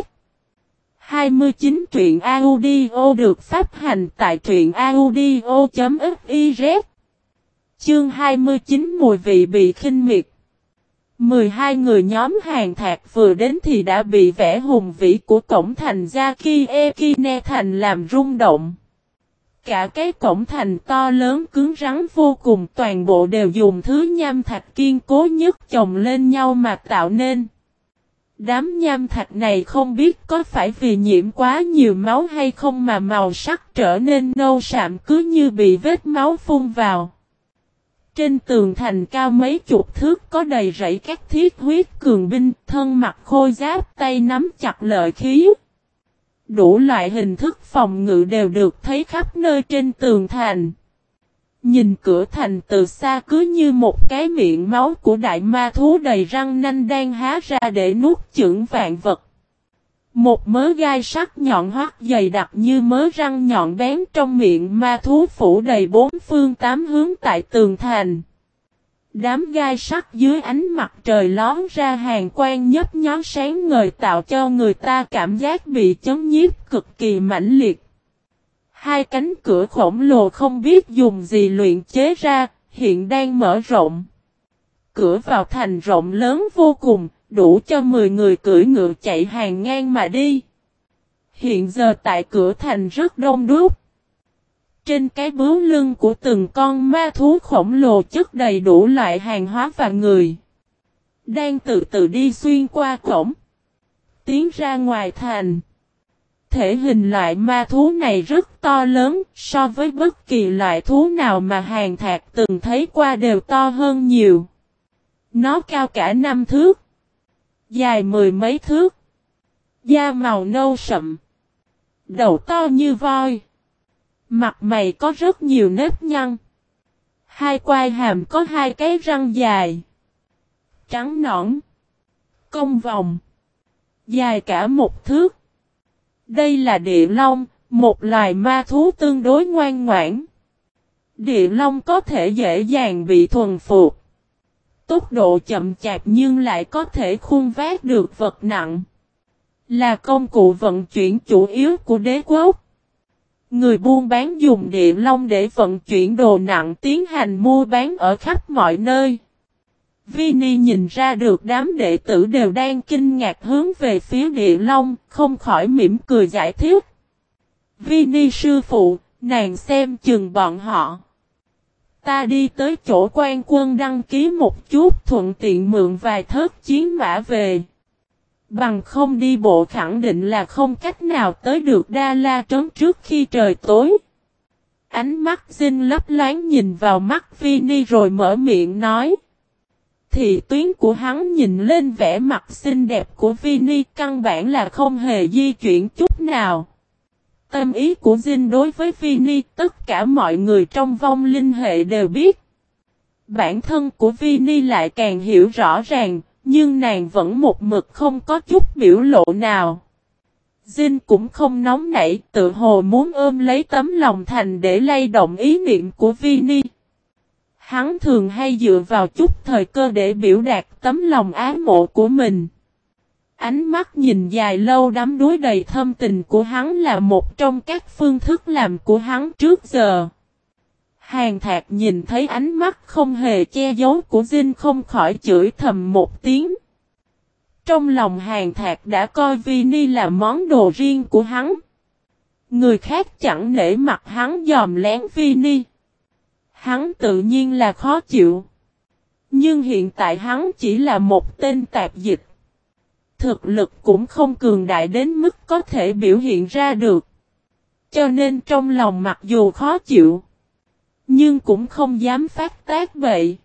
29 truyện audio được phát hành tại truyện audio.fiz. Chương 29 mùi vị bị khinh miệt. 12 người nhóm Hàn Thạc vừa đến thì đã bị vẻ hùng vĩ của cổng thành Yaki-Ekine thành làm rung động. Cả cái cổng thành to lớn cứng rắn vô cùng, toàn bộ đều dùng thứ nham thạch kiên cố nhất chồng lên nhau mà tạo nên. Đám nham thạch này không biết có phải vì nhiễm quá nhiều máu hay không mà màu sắc trở nên nâu sạm cứ như bị vết máu phun vào. Trên tường thành cao mấy chục thước có đầy rẫy các thiết huyết cường binh, thân mặc khôi giáp, tay nắm chặt lợi khí. Đủ loại hình thức phòng ngự đều được thấy khắp nơi trên tường thành. Nhìn cửa thành từ xa cứ như một cái miệng máu của đại ma thú đầy răng nanh đang há ra để nuốt chửng vạn vật. Một mớ gai sắc nhọn hoắt dày đặc như mớ răng nhọn bén trong miệng ma thú phủ đầy bốn phương tám hướng tại tường thành. Đám gai sắc dưới ánh mặt trời lón ra hàng quang nhấp nhó sáng ngời tạo cho người ta cảm giác bị chấn nhiếp cực kỳ mãnh liệt. Hai cánh cửa khổng lồ không biết dùng gì luyện chế ra, hiện đang mở rộng. Cửa vào thành rộng lớn vô cùng, đủ cho 10 người cưỡi ngựa chạy hàng ngang mà đi. Hiện giờ tại cửa thành rất đông đúc. Trên cái bướu lưng của từng con ma thú khổng lồ chất đầy đủ loại hàng hóa và người. Đang từ từ đi xuyên qua cổng. Tiến ra ngoài thành. Thể hình loại ma thú này rất to lớn, so với bất kỳ loại thú nào mà Hàn Thạc từng thấy qua đều to hơn nhiều. Nó cao cả 5 thước. Dài 10 mấy thước. Da màu nâu sậm. Đầu to như voi. Mặt mày có rất nhiều nếp nhăn. Hai quai hàm có hai cái răng dài. Trắng nõn. Cong vòng. Dài cả 1 thước. Đây là địa long, một loài ma thú tương đối ngoan ngoãn. Địa long có thể dễ dàng bị thuần phục. tốc độ chậm chạp nhưng lại có thể khuân vác được vật nặng. Là công cụ vận chuyển chủ yếu của đế quốc. Người buôn bán dùng địa long để vận chuyển đồ nặng tiến hành mua bán ở khắp mọi nơi. Vinny nhìn ra được đám đệ tử đều đang kinh ngạc hướng về phía địa long, không khỏi mỉm cười giải thích. Vinny sư phụ, nàng xem chừng bọn họ. Ta đi tới chỗ quan quân đăng ký một chút thuận tiện mượn vài thớt chiến mã về. Bằng không đi bộ khẳng định là không cách nào tới được Đa La Trấn trước khi trời tối. Ánh mắt Dinh lấp loáng nhìn vào mắt Vinny rồi mở miệng nói. Thị tuyến của hắn nhìn lên vẻ mặt xinh đẹp của Vinny căn bản là không hề di chuyển chút nào. Tâm ý của Dinh đối với Vinny tất cả mọi người trong vong linh hệ đều biết. Bản thân của Vinny lại càng hiểu rõ ràng, nhưng nàng vẫn một mực không có chút biểu lộ nào. Dinh cũng không nóng nảy, tự hồ muốn ôm lấy tấm lòng thành để lay động ý niệm của Vinny. Hắn thường hay dựa vào chút thời cơ để biểu đạt tấm lòng ái mộ của mình. Ánh mắt nhìn dài lâu đắm đuối đầy thâm tình của hắn là một trong các phương thức làm của hắn trước giờ. Hàn Thạc nhìn thấy ánh mắt không hề che giấu của Dinh không khỏi chửi thầm một tiếng. Trong lòng Hàn Thạc đã coi Vinny là món đồ riêng của hắn. Người khác chẳng nể mặt hắn dòm lén Vinny. Hắn tự nhiên là khó chịu. Nhưng hiện tại hắn chỉ là một tên tạp dịch. Thực lực cũng không cường đại đến mức có thể biểu hiện ra được. Cho nên trong lòng mặc dù khó chịu, nhưng cũng không dám phát tác vậy.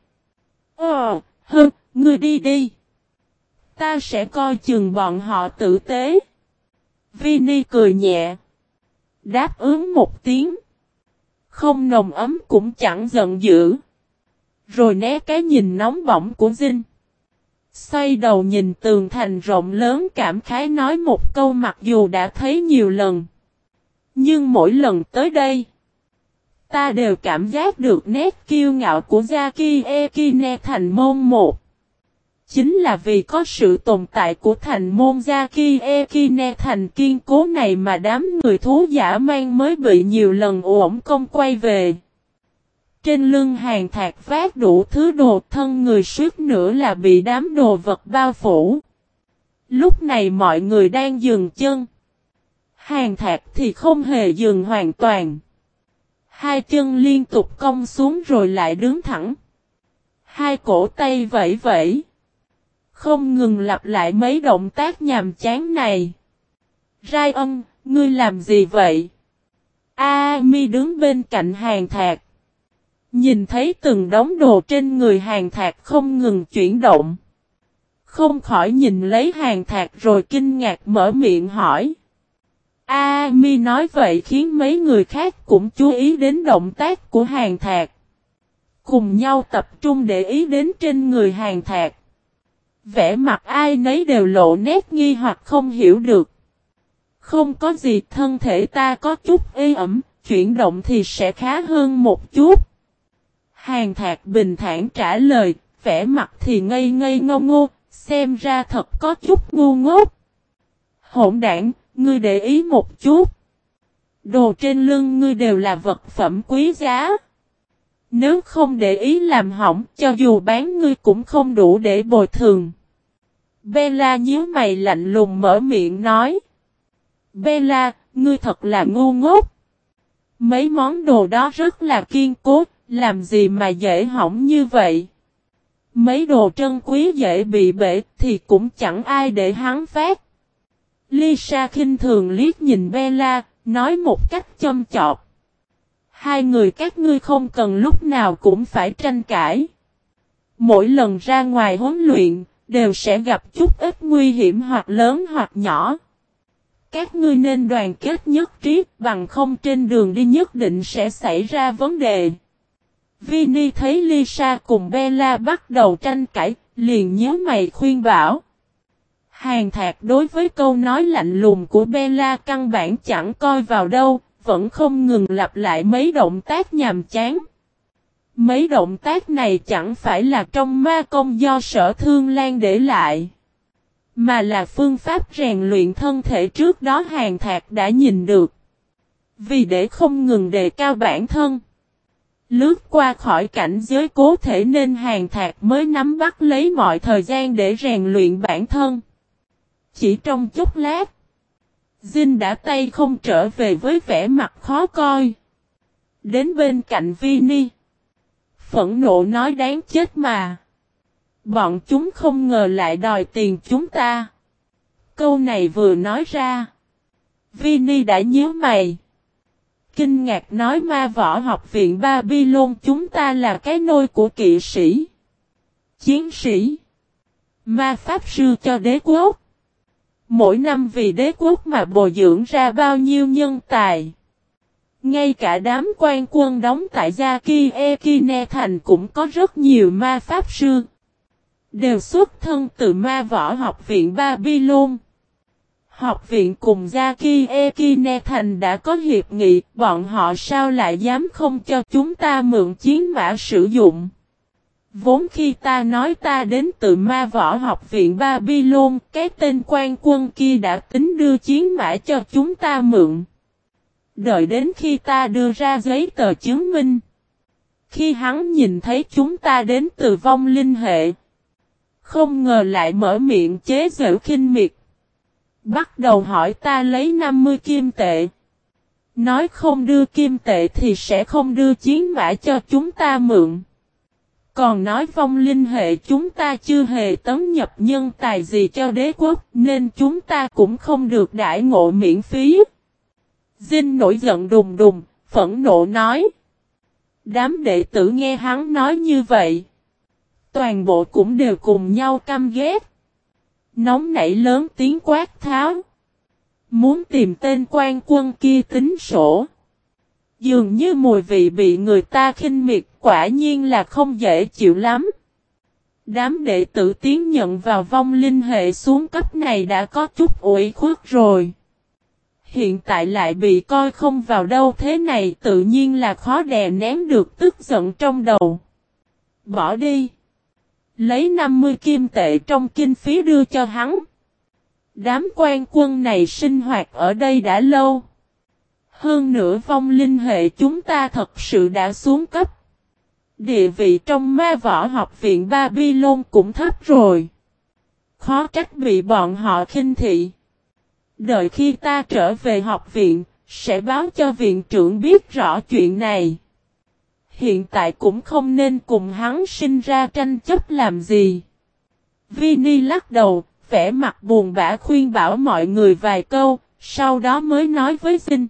Ngươi đi đi. Ta sẽ coi chừng bọn họ tử tế. Vinny cười nhẹ. Đáp ứng một tiếng. Không nồng ấm cũng chẳng giận dữ. Rồi né cái nhìn nóng bỏng của Dinh. Xoay đầu nhìn tường thành rộng lớn cảm khái nói một câu mặc dù đã thấy nhiều lần. Nhưng mỗi lần tới đây, ta đều cảm giác được nét kiêu ngạo của Zaki Ekine thành môn một. Chính là vì có sự tồn tại của thành môn Zaki Ekine thành kiên cố này mà đám người thú dã man mới bị nhiều lần uổng công quay về. Trên lưng Hàn Thạc vác đủ thứ đồ thân người suýt nữa là bị đám đồ vật bao phủ. Lúc này mọi người đang dừng chân. Hàn Thạc thì không hề dừng hoàn toàn. Hai chân liên tục cong xuống rồi lại đứng thẳng. Hai cổ tay vẫy vẫy. Không ngừng lặp lại mấy động tác nhàm chán này. Ryan, ngươi làm gì vậy? Ami đứng bên cạnh Hàn Thạc. Nhìn thấy từng đống đồ trên người Hàn Thạc không ngừng chuyển động. Không khỏi nhìn lấy Hàn Thạc rồi kinh ngạc mở miệng hỏi. Ami nói vậy khiến mấy người khác cũng chú ý đến động tác của Hàn Thạc. Cùng nhau tập trung để ý đến trên người Hàn Thạc. Vẻ mặt ai nấy đều lộ nét nghi hoặc không hiểu được. Không có gì, thân thể ta có chút ê ẩm, chuyển động thì sẽ khá hơn một chút. Hàn Thạc bình thản trả lời, vẻ mặt thì ngây ngây ngô ngô, xem ra thật có chút ngu ngốc. Hỗn đản, ngươi để ý một chút. Đồ trên lưng ngươi đều là vật phẩm quý giá. Nếu không để ý làm hỏng, cho dù bán ngươi cũng không đủ để bồi thường. Bella nhíu mày lạnh lùng mở miệng nói. Bella, ngươi thật là ngu ngốc. Mấy món đồ đó rất là kiên cố, làm gì mà dễ hỏng như vậy. Mấy đồ trân quý dễ bị bể thì cũng chẳng ai để hắn phát. Lisa khinh thường liếc nhìn Bella, nói một cách châm chọc. Hai người các ngươi không cần lúc nào cũng phải tranh cãi. Mỗi lần ra ngoài huấn luyện, đều sẽ gặp chút ít nguy hiểm hoặc lớn hoặc nhỏ. Các ngươi nên đoàn kết nhất trí, bằng không trên đường đi nhất định sẽ xảy ra vấn đề. Vinny thấy Lisa cùng Bella bắt đầu tranh cãi, liền nhíu mày khuyên bảo. Hàn Thạc đối với câu nói lạnh lùng của Bella căn bản chẳng coi vào đâu, vẫn không ngừng lặp lại mấy động tác nhàm chán. Mấy động tác này chẳng phải là trong ma công do Sở Thương Lan để lại, mà là phương pháp rèn luyện thân thể trước đó Hàn Thạc đã nhìn được. Vì để không ngừng đề cao bản thân, lướt qua khỏi cảnh giới cố thể nên Hàn Thạc mới nắm bắt lấy mọi thời gian để rèn luyện bản thân. Chỉ trong chốc lát, Dinh đã tay không trở về với vẻ mặt khó coi. Đến bên cạnh Vini, phẫn nộ nói đáng chết mà. Bọn chúng không ngờ lại đòi tiền chúng ta. Câu này vừa nói ra, Vini đã nhíu mày. Kinh ngạc nói ma võ học viện Babylon chúng ta là cái nôi của kỵ sĩ, chiến sĩ, ma pháp sư cho đế quốc. Mỗi năm vì đế quốc mà bồi dưỡng ra bao nhiêu nhân tài. Ngay cả đám quan quân đóng tại Jaki Ekine Thành cũng có rất nhiều ma pháp sư, đều xuất thân từ ma võ học viện Babylon. Học viện cùng Jaki Ekine Thành đã có hiệp nghị, bọn họ sao lại dám không cho chúng ta mượn chiến mã sử dụng. Vốn khi ta nói ta đến từ ma võ học viện Babylon, cái tên quan quân kia đã tính đưa chiến mã cho chúng ta mượn. Đợi đến khi ta đưa ra giấy tờ chứng minh, khi hắn nhìn thấy chúng ta đến từ vong linh hệ, không ngờ lại mở miệng chế giễu khinh miệt. Bắt đầu hỏi ta lấy 50 kim tệ. Nói không đưa kim tệ thì sẽ không đưa chiến mã cho chúng ta mượn. Còn nói vong linh hệ chúng ta chưa hề tấn nhập nhân tài gì cho đế quốc nên chúng ta cũng không được đãi ngộ miễn phí. Dinh nổi giận đùng đùng, phẫn nộ nói. Đám đệ tử nghe hắn nói như vậy, toàn bộ cũng đều cùng nhau căm ghét. Nóng nảy lớn tiếng quát tháo. Muốn tìm tên quan quân kia tính sổ. Dường như mùi vị bị người ta khinh miệt quả nhiên là không dễ chịu lắm. Đám đệ tử tiến nhận vào vong linh hệ xuống cấp này đã có chút ủy khuất rồi. Hiện tại lại bị coi không vào đâu thế này tự nhiên là khó đè nén được tức giận trong đầu. Bỏ đi. Lấy 50 kim tệ trong kinh phí đưa cho hắn. Đám quan quân này sinh hoạt ở đây đã lâu. Hơn nữa vong linh hệ chúng ta thật sự đã xuống cấp. Địa vị trong ma võ học viện Babylon cũng thấp rồi. Khó trách bị bọn họ khinh thị. Đợi khi ta trở về học viện, sẽ báo cho viện trưởng biết rõ chuyện này. Hiện tại cũng không nên cùng hắn sinh ra tranh chấp làm gì. Vini lắc đầu, vẻ mặt buồn bã khuyên bảo mọi người vài câu, sau đó mới nói với Dinh.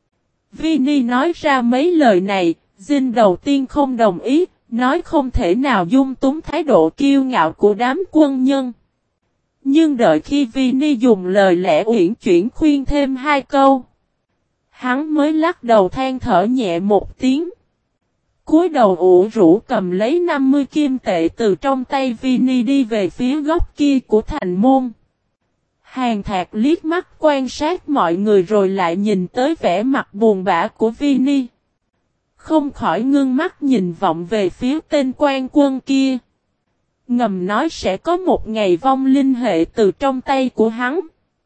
Vini nói ra mấy lời này, Dinh đầu tiên không đồng ý, nói không thể nào dung túng thái độ kiêu ngạo của đám quân nhân. Nhưng đợi khi Vini dùng lời lẽ uyển chuyển khuyên thêm hai câu, hắn mới lắc đầu than thở nhẹ một tiếng. Cúi đầu ủ rũ cầm lấy 50 kim tệ từ trong tay Vini đi về phía góc kia của thành môn. Hàn Thạc liếc mắt quan sát mọi người rồi lại nhìn tới vẻ mặt buồn bã của Vini. Không khỏi ngưng mắt nhìn vọng về phía tên quan quân kia. Ngầm nói sẽ có một ngày vong linh hệ từ trong tay của hắn.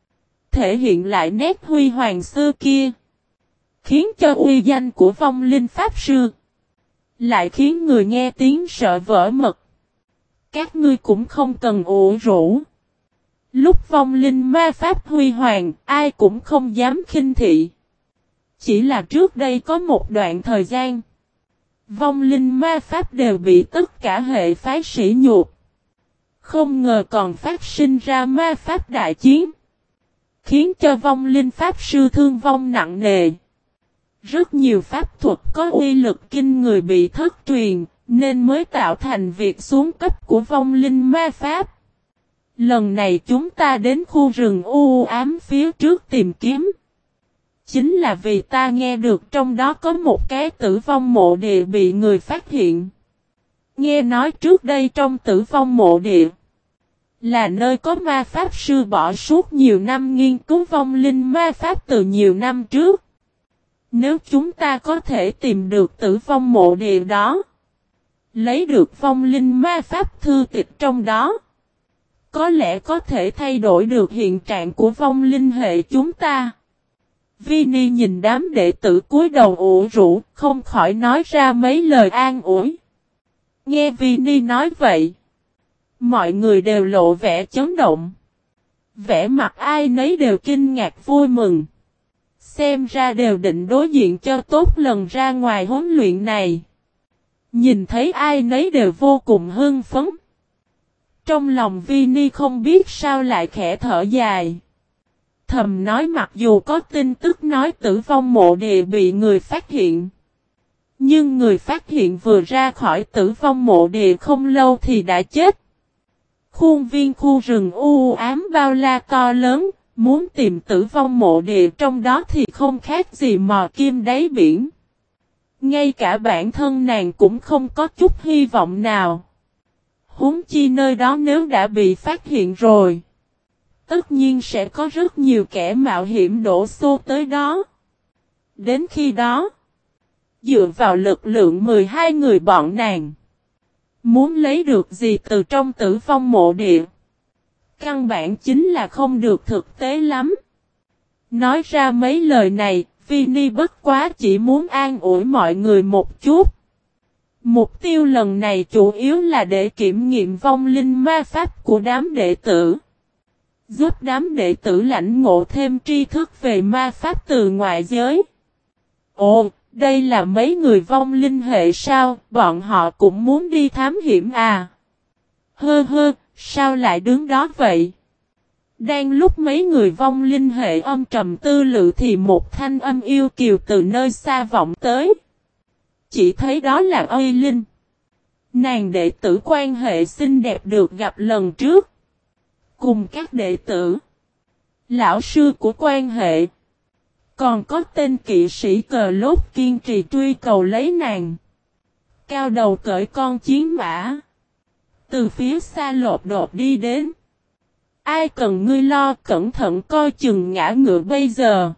Thể hiện lại nét huy hoàng xưa kia. Khiến cho uy danh của vong linh pháp sư. Lại khiến người nghe tiếng sợ vỡ mật. Các ngươi cũng không cần ủ rũ. Lúc vong linh ma pháp huy hoàng, ai cũng không dám khinh thị. Chỉ là trước đây có một đoạn thời gian, vong linh ma pháp đều bị tất cả hệ phái sỉ nhục. Không ngờ còn phát sinh ra ma pháp đại chiến, khiến cho vong linh pháp sư thương vong nặng nề. Rất nhiều pháp thuật có uy lực kinh người bị thất truyền, nên mới tạo thành việc xuống cấp của vong linh ma pháp. Lần này chúng ta đến khu rừng u ám phía trước tìm kiếm. Chính là vì ta nghe được trong đó có một cái tử vong mộ địa bị người phát hiện. Nghe nói trước đây trong tử vong mộ địa là nơi có ma pháp sư bỏ suốt nhiều năm nghiên cứu vong linh ma pháp từ nhiều năm trước. Nếu chúng ta có thể tìm được tử vong mộ địa đó, Lấy được vong linh ma pháp thư tịch trong đó. Có lẽ có thể thay đổi được hiện trạng của vong linh hệ chúng ta. Vini nhìn đám đệ tử cúi đầu ủ rũ, không khỏi nói ra mấy lời an ủi. Nghe Vini nói vậy, mọi người đều lộ vẻ chấn động. Vẻ mặt ai nấy đều kinh ngạc vui mừng. Xem ra đều định đối diện cho tốt lần ra ngoài huấn luyện này. Nhìn thấy ai nấy đều vô cùng hưng phấn. Trong lòng Vini không biết sao lại khẽ thở dài. Thầm nói mặc dù có tin tức nói tử vong mộ địa bị người phát hiện. Nhưng người phát hiện vừa ra khỏi tử vong mộ địa không lâu thì đã chết. Khuôn viên khu rừng u ám bao la to lớn, muốn tìm tử vong mộ địa trong đó thì không khác gì mò kim đáy biển. Ngay cả bản thân nàng cũng không có chút hy vọng nào. Huống chi nơi đó nếu đã bị phát hiện rồi, tất nhiên sẽ có rất nhiều kẻ mạo hiểm đổ xô tới đó. Đến khi đó, dựa vào lực lượng 12 người bọn nàng, muốn lấy được gì từ trong tử vong mộ địa, căn bản chính là không được thực tế lắm. Nói ra mấy lời này, Vini bất quá chỉ muốn an ủi mọi người một chút. Mục tiêu lần này chủ yếu là để kiểm nghiệm vong linh ma pháp của đám đệ tử. Giúp đám đệ tử lãnh ngộ thêm tri thức về ma pháp từ ngoại giới. Ồ, đây là mấy người vong linh hệ sao, bọn họ cũng muốn đi thám hiểm à? Hơ, sao lại đứng đó vậy? Đang lúc mấy người vong linh hệ âm trầm tư lự thì một thanh âm yêu kiều từ nơi xa vọng tới. Chỉ thấy đó là Aileen. Nàng đệ tử quan hệ xinh đẹp được gặp lần trước. Cùng các đệ tử, lão sư của quan hệ, còn có tên kỵ sĩ cờ lốt kiên trì truy cầu lấy nàng. Cao đầu cởi con chiến mã, từ phía xa lột đột đi đến. Ai cần ngươi lo, cẩn thận coi chừng ngã ngựa bây giờ.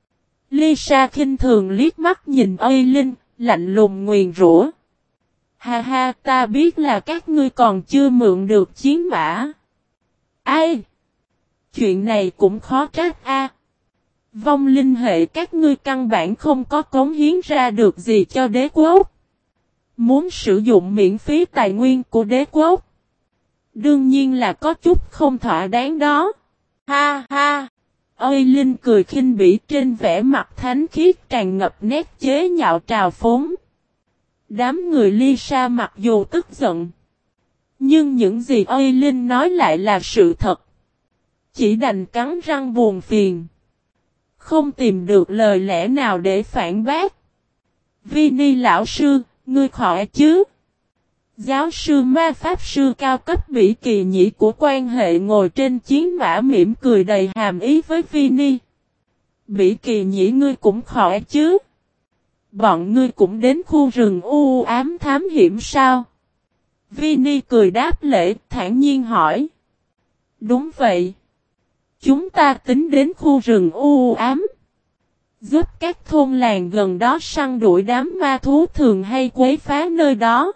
Lisa khinh thường liếc mắt nhìn Aileen, lạnh lùng nguyền rủa. Ha ha, ta biết là các ngươi còn chưa mượn được chiến mã. Ai? Chuyện này cũng khó trách a. Vong linh hệ các ngươi căn bản không có cống hiến ra được gì cho đế quốc. Muốn sử dụng miễn phí tài nguyên của đế quốc, đương nhiên là có chút không thỏa đáng đó. Ha ha! Aileen cười khinh bỉ, trên vẻ mặt thánh khiết tràn ngập nét chế nhạo trào phúng. Đám người Lisa mặc dù tức giận, nhưng những gì Aileen nói lại là sự thật. Chỉ đành cắn răng buồn phiền, không tìm được lời lẽ nào để phản bác. Vini lão sư, ngươi khỏe chứ? Giáo sư ma pháp sư cao cấp Bỉ Kỳ Nhĩ của quan hệ ngồi trên chiến mã mỉm cười đầy hàm ý với Vini. Bỉ Kỳ Nhĩ ngươi cũng khỏe chứ? Bọn ngươi cũng đến khu rừng u ám thám hiểm sao? Vini cười đáp lễ, thản nhiên hỏi. Đúng vậy. Chúng ta tính đến khu rừng u ám, giúp các thôn làng gần đó săn đuổi đám ma thú thường hay quấy phá nơi đó.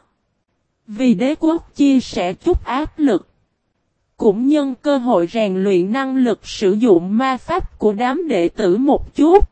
Vì đế quốc chia sẻ chút áp lực, cũng nhân cơ hội rèn luyện năng lực sử dụng ma pháp của đám đệ tử một chút.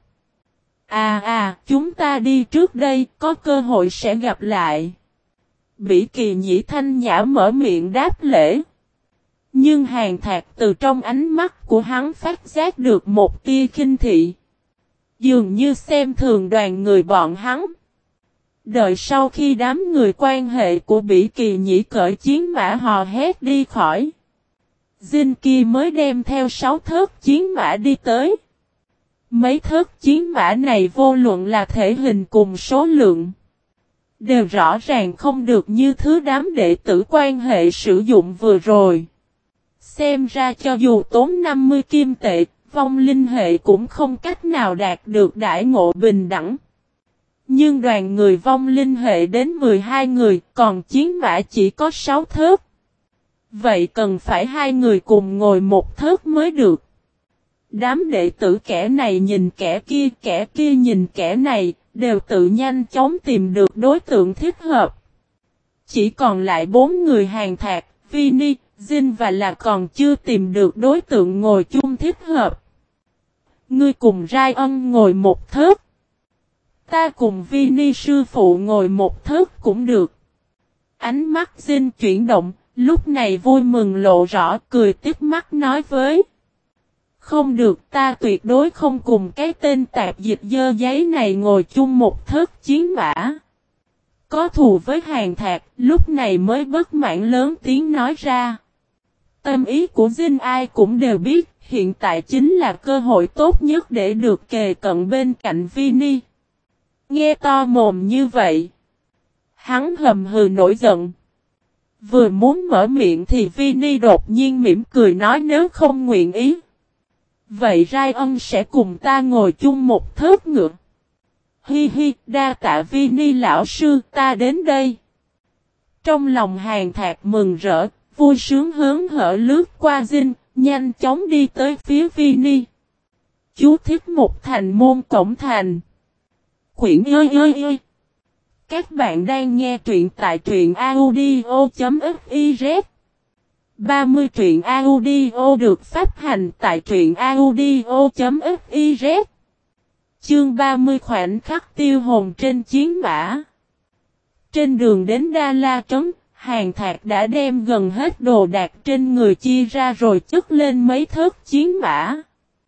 Chúng ta đi trước đây, có cơ hội sẽ gặp lại. Bỉ Kỳ Nhĩ thanh nhã mở miệng đáp lễ. Nhưng Hàn Thạc từ trong ánh mắt của hắn phát giác được một tia khinh thị. Dường như xem thường đoàn người bọn hắn. Đợi sau khi đám người quan hệ của Bỉ Kỳ Nhĩ cởi chiến mã hò hét đi khỏi, Jin kia mới đem theo 6 thớt chiến mã đi tới. Mấy thớt chiến mã này vô luận là thể hình cùng số lượng, đều rõ ràng không được như thứ đám đệ tử quan hệ sử dụng vừa rồi. Xem ra cho dù tốn 50 kim tệ, vong linh hệ cũng không cách nào đạt được đãi ngộ bình đẳng. Nhưng đoàn người vong linh hệ đến 12 người, còn chiến mã chỉ có 6 thớt. Vậy cần phải 2 người cùng ngồi một thớt mới được. Đám đệ tử kẻ này nhìn kẻ kia nhìn kẻ này, đều tự nhanh chóng tìm được đối tượng thích hợp. chỉ còn lại 4 người Hàn Thạc, Vini, Jin và là còn chưa tìm được đối tượng ngồi chung thích hợp. Ngươi cùng Ryan ngồi một thớt. Ta cùng Vini sư phụ ngồi một thớt cũng được. Ánh mắt Jin chuyển động, lúc này vui mừng lộ rõ, cười tít mắt nói với. Không được, ta tuyệt đối không cùng cái tên tạp dịch dơ giấy này ngồi chung một thớt chiến mã. Có thù với Hàn Thạc, lúc này mới bất mãn lớn tiếng nói ra. Tâm ý của Jin ai cũng đều biết, hiện tại chính là cơ hội tốt nhất để được kề cận bên cạnh Vini. Nghe to mồm như vậy. Hắn hầm hừ nổi giận. Vừa muốn mở miệng thì Vini đột nhiên mỉm cười nói nếu không nguyện ý. Vậy Ryan sẽ cùng ta ngồi chung một thớt ngựa. Hi hi, đa tạ Vini lão sư, ta đến đây. Trong lòng Hàn Thạc mừng rỡ, vui sướng hớn hở lướt qua Jin, nhanh chóng đi tới phía Vini. Chú thích một thành môn cổng thành. Quyển ơi. Các bạn đang nghe truyện tại truyện audio.fiz 30 truyện audio được phát hành tại truyện audio.fiz. Chương 30 khoảnh khắc tiêu hồn trên chiến mã. Trên đường đến Đa La Trấn, Hàn Thạc đã đem gần hết đồ đạc trên người chia ra rồi chất lên mấy thớt chiến mã.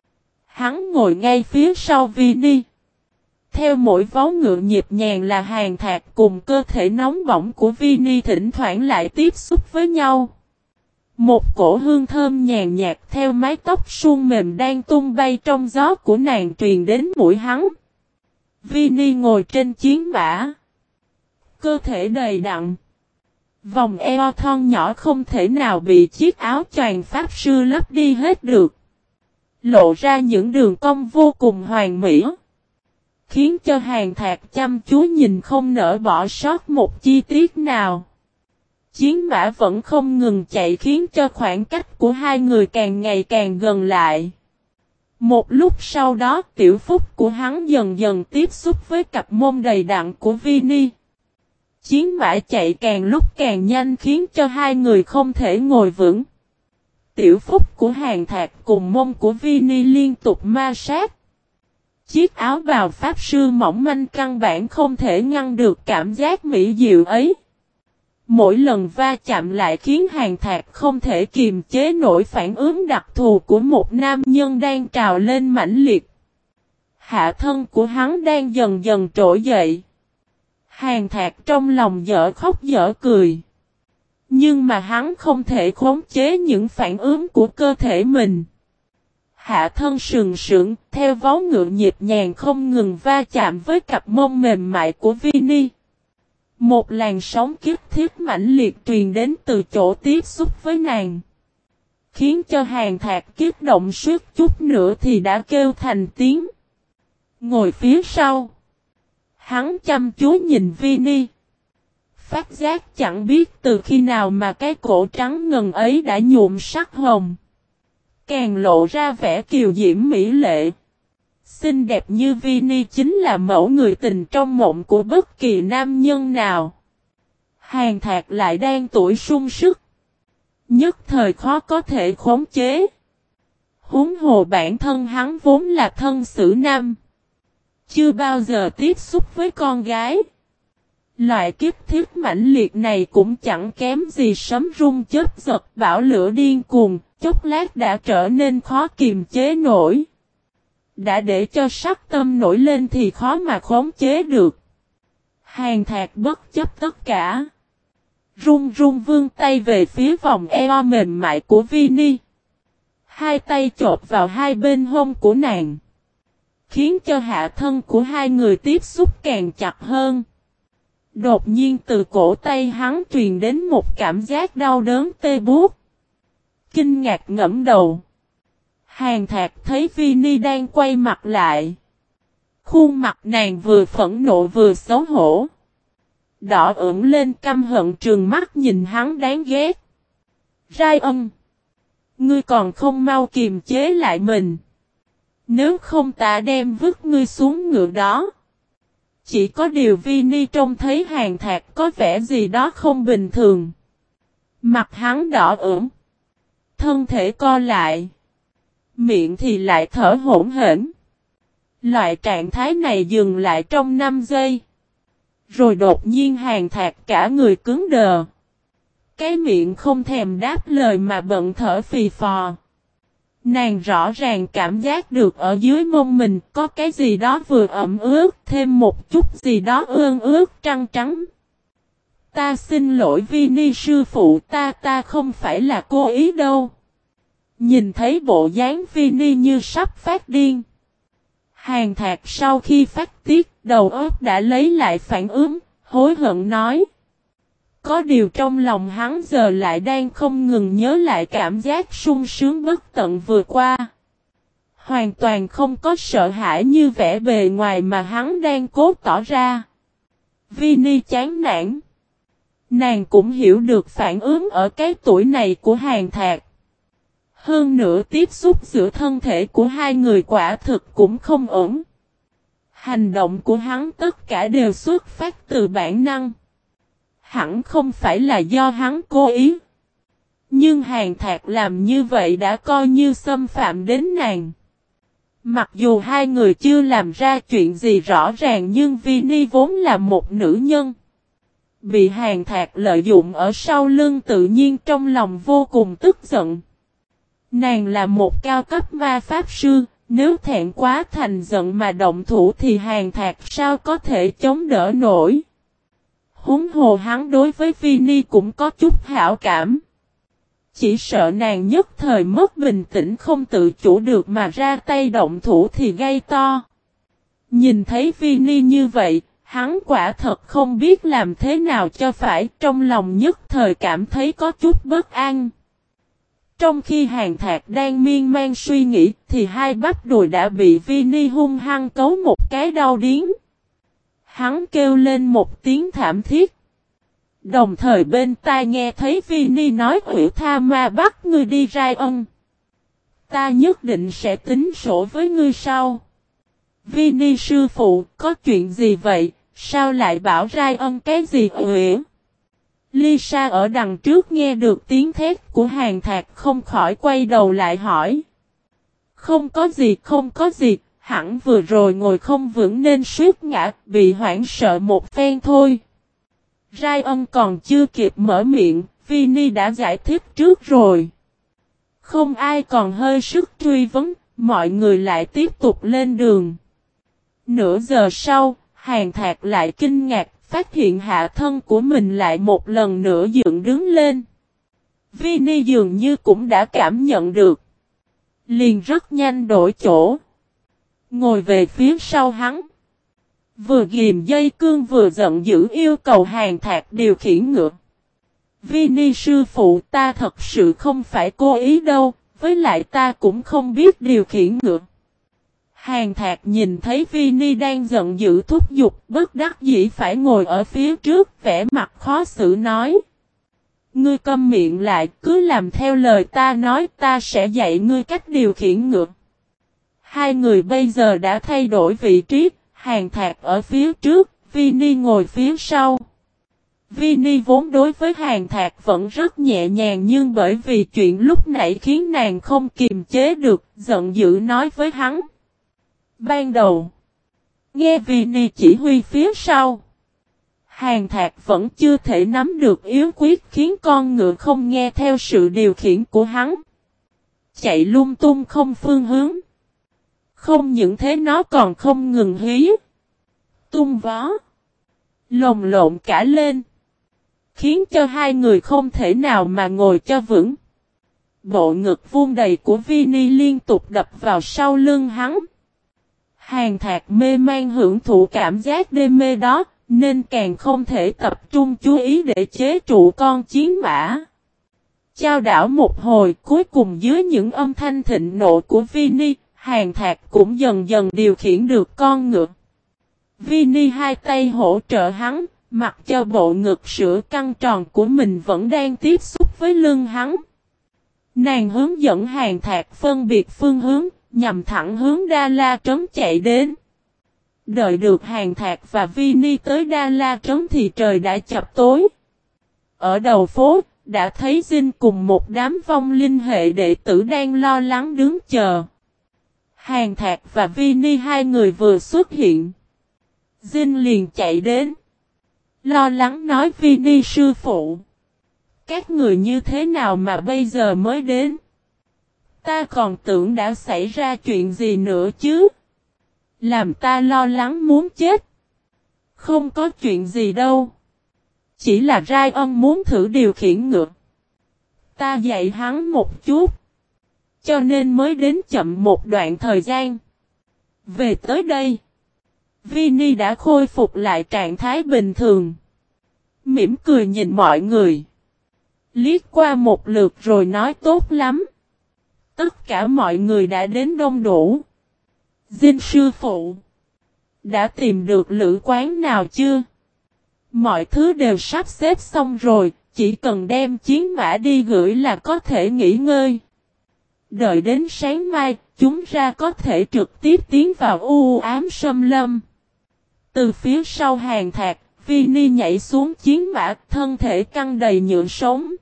Hắn ngồi ngay phía sau Vini. Theo mỗi vó ngựa nhịp nhàng là Hàn Thạc cùng cơ thể nóng bỏng của Vini thỉnh thoảng lại tiếp xúc với nhau. Một cổ hương thơm nhàn nhạt theo mái tóc suôn mềm đang tung bay trong gió của nàng truyền đến mũi hắn. Vini ngồi trên chiến mã. Cơ thể đầy đặn. Vòng eo thon nhỏ không thể nào bị chiếc áo choàng pháp sư lấp đi hết được. Lộ ra những đường cong vô cùng hoàn mỹ. Khiến cho Hàn Thạc chăm chú nhìn không nỡ bỏ sót một chi tiết nào. Chiến mã vẫn không ngừng chạy khiến cho khoảng cách của hai người càng ngày càng gần lại. Một lúc sau đó tiểu phúc của hắn dần dần tiếp xúc với cặp mông đầy đặn của Vini. Chiến mã chạy càng lúc càng nhanh khiến cho hai người không thể ngồi vững. Tiểu phúc của Hàn Thạc cùng mông của Vini liên tục ma sát. Chiếc áo bào pháp sư mỏng manh căn bản không thể ngăn được cảm giác mỹ diệu ấy. Mỗi lần va chạm lại khiến Hàn Thạc không thể kiềm chế nổi phản ứng đặc thù của một nam nhân đang trào lên mãnh liệt. Hạ thân của hắn đang dần dần trỗi dậy. Hàn Thạc trong lòng dở khóc dở cười. Nhưng mà hắn không thể khống chế những phản ứng của cơ thể mình. Hạ thân sừng sững, theo vó ngựa nhịp nhàng không ngừng va chạm với cặp mông mềm mại của Vini. Một làn sóng kiếp thiết mãnh liệt truyền đến từ chỗ tiếp xúc với nàng. Khiến cho Hàn Thạc kiếp động suýt chút nữa thì đã kêu thành tiếng. Ngồi phía sau. Hắn chăm chú nhìn Vini. Phát giác chẳng biết từ khi nào mà cái cổ trắng ngần ấy đã nhuộm sắc hồng. Càng lộ ra vẻ kiều diễm mỹ lệ. Xinh đẹp như Vini chính là mẫu người tình trong mộng của bất kỳ nam nhân nào. Hàn Thạc lại đang tuổi sung sức. Nhất thời khó có thể khống chế. Huống hồ bản thân hắn vốn là thân xử nam. Chưa bao giờ tiếp xúc với con gái. Loại kiếp thiết mãnh liệt này cũng chẳng kém gì sấm rung chớp giật bão lửa điên cuồng, chốc lát đã trở nên khó kiềm chế nổi. Đã để cho sắc tâm nổi lên thì khó mà khống chế được. Hàn Thạc bất chấp tất cả. Run run vươn tay về phía vòng eo mềm mại của Vini. Hai tay chộp vào hai bên hông của nàng. Khiến cho hạ thân của hai người tiếp xúc càng chặt hơn. Đột nhiên từ cổ tay hắn truyền đến một cảm giác đau đớn tê buốt. Kinh ngạc ngẫm đầu. Hàn Thạc thấy Vini đang quay mặt lại. Khuôn mặt nàng vừa phẫn nộ vừa xấu hổ. Đỏ ửng lên căm hận trừng mắt nhìn hắn đáng ghét. Ryan, ngươi còn không mau kiềm chế lại mình. Nếu không ta đem vứt ngươi xuống ngựa đó. Chỉ có điều Vini trông thấy Hàn Thạc có vẻ gì đó không bình thường. Mặt hắn đỏ ửng, thân thể co lại, miệng thì lại thở hổn hển. Loại trạng thái này dừng lại trong 5 giây. Rồi đột nhiên Hàn Thạc cả người cứng đờ. Cái miệng không thèm đáp lời mà bận thở phì phò. Nàng rõ ràng cảm giác được ở dưới mông mình có cái gì đó vừa ẩm ướt, thêm một chút gì đó ương ướt trắng trắng. Ta xin lỗi Vini sư phụ, ta không phải là cố ý đâu. Nhìn thấy bộ dáng Vini như sắp phát điên. Hàn Thạc sau khi phát tiết, đầu óc đã lấy lại phản ứng, hối hận nói. Có điều trong lòng hắn giờ lại đang không ngừng nhớ lại cảm giác sung sướng bất tận vừa qua. Hoàn toàn không có sợ hãi như vẻ bề ngoài mà hắn đang cố tỏ ra. Vini chán nản. Nàng cũng hiểu được phản ứng ở cái tuổi này của Hàn Thạc. Hơn nữa tiếp xúc giữa thân thể của hai người quả thực cũng không ổn. Hành động của hắn tất cả đều xuất phát từ bản năng. Hẳn không phải là do hắn cố ý. Nhưng Hàn Thạc làm như vậy đã coi như xâm phạm đến nàng. Mặc dù hai người chưa làm ra chuyện gì rõ ràng nhưng Vini vốn là một nữ nhân. Bị Hàn Thạc lợi dụng ở sau lưng tự nhiên trong lòng vô cùng tức giận. Nàng là một cao cấp ma pháp sư, nếu thẹn quá thành giận mà động thủ thì Hàn Thạc sao có thể chống đỡ nổi. Huống hồ hắn đối với Vini cũng có chút hảo cảm. Chỉ sợ nàng nhất thời mất bình tĩnh không tự chủ được mà ra tay động thủ thì gây to. Nhìn thấy Vini như vậy, hắn quả thật không biết làm thế nào cho phải, trong lòng nhất thời cảm thấy có chút bất an. Trong khi Hàn Thạc đang miên man suy nghĩ thì hai bắp đùi đã bị Vini hung hăng cấu một cái đau điếng. Hắn kêu lên một tiếng thảm thiết. Đồng thời bên tai nghe thấy Vini nói Hủy Tha Ma bắt ngươi đi Rai Ân. Ta nhất định sẽ tính sổ với ngươi sau. Vini sư phụ, có chuyện gì vậy? Sao lại bảo Rai Ân cái gì Hủy? Lisa ở đằng trước nghe được tiếng thét của Hàn Thạc không khỏi quay đầu lại hỏi. Không có gì, hẳn vừa rồi ngồi không vững nên suýt ngã, bị hoảng sợ một phen thôi. Rai Ân còn chưa kịp mở miệng, Vini đã giải thích trước rồi. Không ai còn hơi sức truy vấn, mọi người lại tiếp tục lên đường. Nửa giờ sau, Hàn Thạc lại kinh ngạc, phát hiện hạ thân của mình lại một lần nữa dựng đứng lên. Vini dường như cũng đã cảm nhận được. Liền rất nhanh đổi chỗ. Ngồi về phía sau hắn. Vừa ghim dây cương vừa giận dữ yêu cầu Hàn Thạc điều khiển ngựa. Vini sư phụ, ta thật sự không phải cố ý đâu, với lại ta cũng không biết điều khiển ngựa. Hàn Thạc nhìn thấy Vini đang giận dữ thúc giục, bất đắc dĩ phải ngồi ở phía trước, vẻ mặt khó xử nói. Ngươi câm miệng lại, cứ làm theo lời ta nói, ta sẽ dạy ngươi cách điều khiển ngựa. Hai người bây giờ đã thay đổi vị trí, Hàn Thạc ở phía trước, Vini ngồi phía sau. Vini vốn đối với Hàn Thạc vẫn rất nhẹ nhàng nhưng bởi vì chuyện lúc nãy khiến nàng không kiềm chế được, giận dữ nói với hắn. Ban đầu, nghe Vini chỉ huy phía sau. Hàn Thạc vẫn chưa thể nắm được yếu quyết khiến con ngựa không nghe theo sự điều khiển của hắn. Chạy lung tung không phương hướng. Không những thế nó còn không ngừng hí. Tung vó. Lồng lộn cả lên. Khiến cho hai người không thể nào mà ngồi cho vững. Bộ ngực vuông đầy của Vini liên tục đập vào sau lưng hắn. Hàn Thạc mê man hưởng thụ cảm giác đê mê đó, nên càng không thể tập trung chú ý để chế trụ con chiến mã. Chao đảo một hồi, cuối cùng dưới những âm thanh thịnh nộ của Vini, Hàn Thạc cũng dần dần điều khiển được con ngựa. Vini hai tay hỗ trợ hắn, mặc cho bộ ngực sữa căng tròn của mình vẫn đang tiếp xúc với lưng hắn. Nàng hướng dẫn Hàn Thạc phân biệt phương hướng, nhằm thẳng hướng Đa La Trấn chạy đến. Đợi được Hàn Thạc và Vini tới Đa La Trấn thì trời đã chập tối. Ở đầu phố, đã thấy Jin cùng một đám vong linh hệ đệ tử đang lo lắng đứng chờ. Hàn Thạc và Vini hai người vừa xuất hiện. Jin liền chạy đến. Lo lắng nói Vini sư phụ. Các người như thế nào mà bây giờ mới đến? Ta còn tưởng đã xảy ra chuyện gì nữa chứ? Làm ta lo lắng muốn chết. Không có chuyện gì đâu. Chỉ là Ryan muốn thử điều khiển ngựa. Ta dạy hắn một chút. Cho nên mới đến chậm một đoạn thời gian. Về tới đây. Vini đã khôi phục lại trạng thái bình thường. Mỉm cười nhìn mọi người. Liếc qua một lượt rồi nói tốt lắm. Tất cả mọi người đã đến đông đủ. Jin sư phụ. Đã tìm được lữ quán nào chưa? Mọi thứ đều sắp xếp xong rồi. Chỉ cần đem chiến mã đi gửi là có thể nghỉ ngơi. Đợi đến sáng mai, chúng ra có thể trực tiếp tiến vào u ám xâm lâm. Từ phía sau Hàn Thạc, Vini nhảy xuống chiến mã, thân thể căng đầy nhựa sống.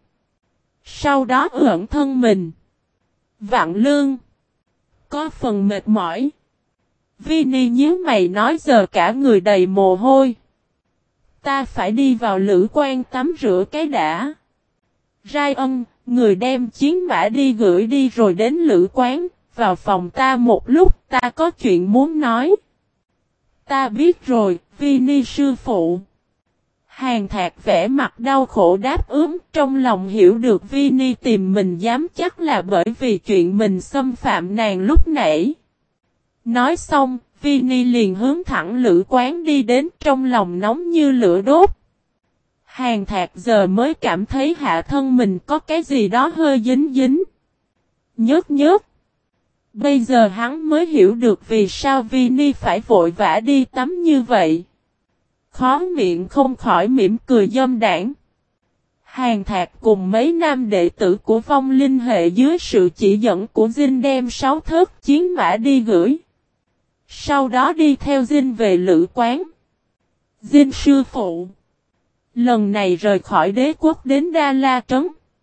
Sau đó ẩn thân mình. Vạn lương. Có phần mệt mỏi. Vini nhíu mày nói giờ cả người đầy mồ hôi. Ta phải đi vào lữ quan tắm rửa cái đã. Ryan, người đem chiến mã đi gửi đi rồi đến lữ quán, vào phòng ta một lúc, ta có chuyện muốn nói. Ta biết rồi, Vini sư phụ. Hàn Thạc vẽ mặt đau khổ đáp ứng, trong lòng hiểu được Vini tìm mình dám chắc là bởi vì chuyện mình xâm phạm nàng lúc nãy. Nói xong, Vini liền hướng thẳng lữ quán đi đến, trong lòng nóng như lửa đốt. Hàn Thạc giờ mới cảm thấy hạ thân mình có cái gì đó hơi dính dính. Nhớt nhớt. Bây giờ hắn mới hiểu được vì sao Vini phải vội vã đi tắm như vậy. Khó miệng không khỏi mỉm cười dâm đảng. Hàn Thạc cùng mấy nam đệ tử của vong linh hệ dưới sự chỉ dẫn của Jin đem 6 thớt chiến mã đi gửi. Sau đó đi theo Jin về lữ quán. Jin sư phụ. Lần này rời khỏi đế quốc đến Đa La Trấn.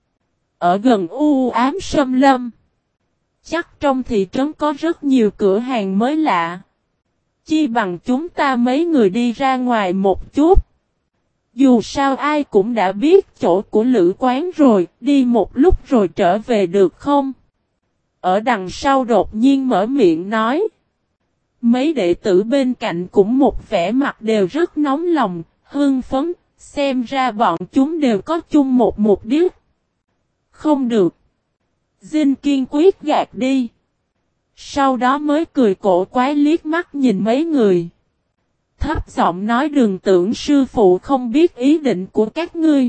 Ở gần u ám xâm lâm. Chắc trong thị trấn có rất nhiều cửa hàng mới lạ. Chi bằng chúng ta mấy người đi ra ngoài một chút. Dù sao ai cũng đã biết chỗ của lữ quán rồi, đi một lúc rồi trở về được không? Ở đằng sau đột nhiên mở miệng nói. Mấy đệ tử bên cạnh cũng một vẻ mặt đều rất nóng lòng, hưng phấn, xem ra bọn chúng đều có chung một mục đích. Không được. Jin kiên quyết gạt đi. Sau đó mới cười cổ quái liếc mắt nhìn mấy người. Thấp giọng nói đừng tưởng sư phụ không biết ý định của các ngươi.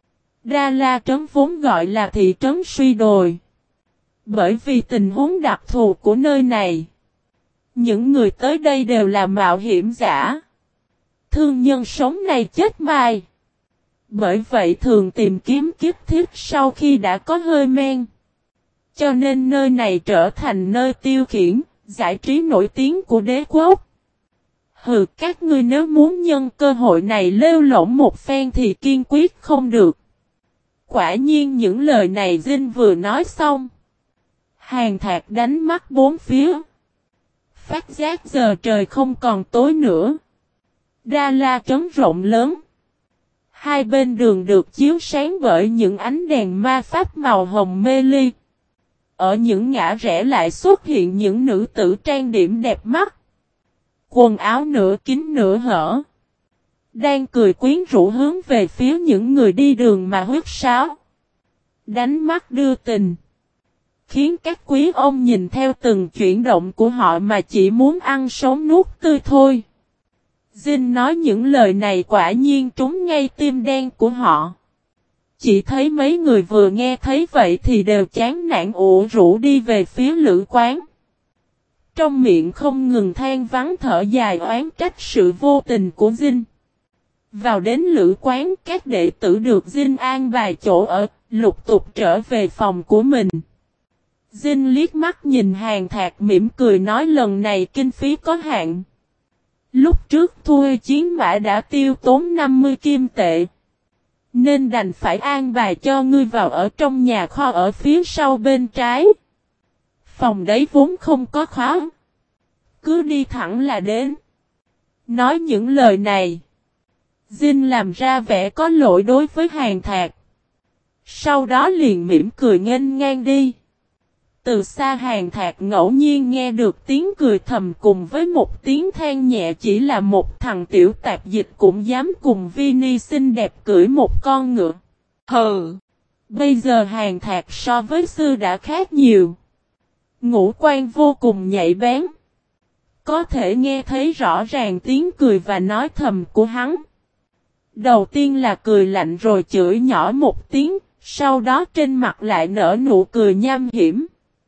Đa La Trấn vốn gọi là thị trấn suy đồi. Bởi vì tình huống đặc thù của nơi này. Những người tới đây đều là mạo hiểm giả. Thương nhân sống này chết mai. Bởi vậy thường tìm kiếm kiếp thiết sau khi đã có hơi men. Cho nên nơi này trở thành nơi tiêu khiển, giải trí nổi tiếng của đế quốc. Hừ, các ngươi nếu muốn nhân cơ hội này lêu lổng một phen thì kiên quyết không được. Quả nhiên những lời này Jin vừa nói xong. Hàn Thạc đánh mắt bốn phía. Phát giác giờ trời không còn tối nữa. Đa La Trấn rộng lớn. Hai bên đường được chiếu sáng bởi những ánh đèn ma pháp màu hồng mê ly. Ở những ngã rẽ lại xuất hiện những nữ tử trang điểm đẹp mắt. Quần áo nửa kín nửa hở. Đang cười quyến rũ hướng về phía những người đi đường mà huýt sáo. Đánh mắt đưa tình. Khiến các quý ông nhìn theo từng chuyển động của họ mà chỉ muốn ăn sống nuốt tươi thôi. Jin nói những lời này quả nhiên trúng ngay tim đen của họ. Chỉ thấy mấy người vừa nghe thấy vậy thì đều chán nản ủ rũ đi về phía lữ quán. Trong miệng không ngừng than vắng thở dài oán trách sự vô tình của Jin. Vào đến lữ quán các đệ tử được Jin an bài chỗ ở, lục tục trở về phòng của mình. Jin liếc mắt nhìn Hàn Thạc mỉm cười nói lần này kinh phí có hạn. Lúc trước thuê chiến mã đã tiêu tốn 50 kim tệ. Nên đành phải an bài cho ngươi vào ở trong nhà kho ở phía sau bên trái. Phòng đấy vốn không có khóa. Cứ đi thẳng là đến. Nói những lời này. Jin làm ra vẻ có lỗi đối với Hàn Thạc. Sau đó liền mỉm cười nghênh ngang đi. Từ xa Hàn Thạc ngẫu nhiên nghe được tiếng cười thầm cùng với một tiếng than nhẹ, chỉ là một thằng tiểu tạp dịch cũng dám cùng Vini xinh đẹp cưỡi một con ngựa. Hừ! Bây giờ Hàn Thạc so với xưa đã khác nhiều. Ngũ quan vô cùng nhạy bén. Có thể nghe thấy rõ ràng tiếng cười và nói thầm của hắn. Đầu tiên là cười lạnh rồi chửi nhỏ một tiếng, sau đó trên mặt lại nở nụ cười nham hiểm.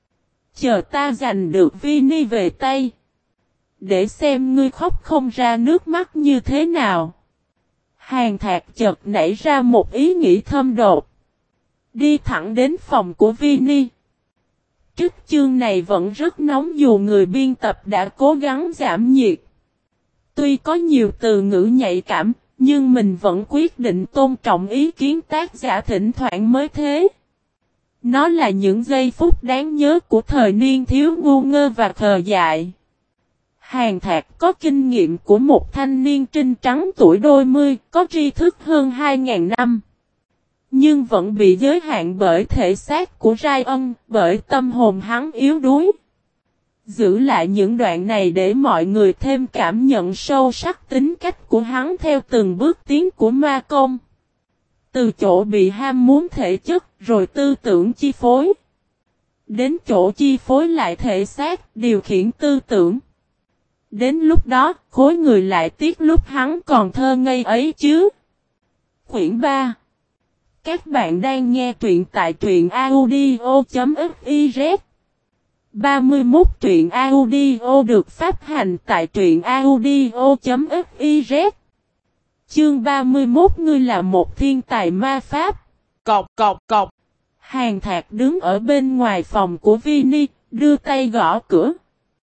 Chờ ta giành được Vini về tay. Để xem ngươi khóc không ra nước mắt như thế nào. Hàn Thạc chợt nảy ra một ý nghĩ thâm độc. Đi thẳng đến phòng của Vini. Trích chương này vẫn rất nóng dù người biên tập đã cố gắng giảm nhiệt. Tuy có nhiều từ ngữ nhạy cảm, nhưng mình vẫn quyết định tôn trọng ý kiến tác giả thỉnh thoảng mới thế. Nó là những giây phút đáng nhớ của thời niên thiếu ngu ngơ và khờ dại. Hàn Thạc có kinh nghiệm của một thanh niên trinh trắng tuổi đôi mươi, có tri thức hơn 2.000 năm. Nhưng vẫn bị giới hạn bởi thể xác của Ryan, bởi tâm hồn hắn yếu đuối. Giữ lại những đoạn này để mọi người thêm cảm nhận sâu sắc tính cách của hắn theo từng bước tiến của ma công. Từ chỗ bị ham muốn thể chất rồi tư tưởng chi phối. Đến chỗ chi phối lại thể xác, điều khiển tư tưởng. Đến lúc đó, khối người lại tiếc lúc hắn còn thơ ngây ấy chứ. Quyển 3. Các bạn đang nghe truyện tại truyện audio.fiz. 31 truyện audio được phát hành tại truyện audio.fiz. Chương 31 ngươi là một thiên tài ma pháp. Cọc cọc cọc. Hàn Thạc đứng ở bên ngoài phòng của Vini, đưa tay gõ cửa.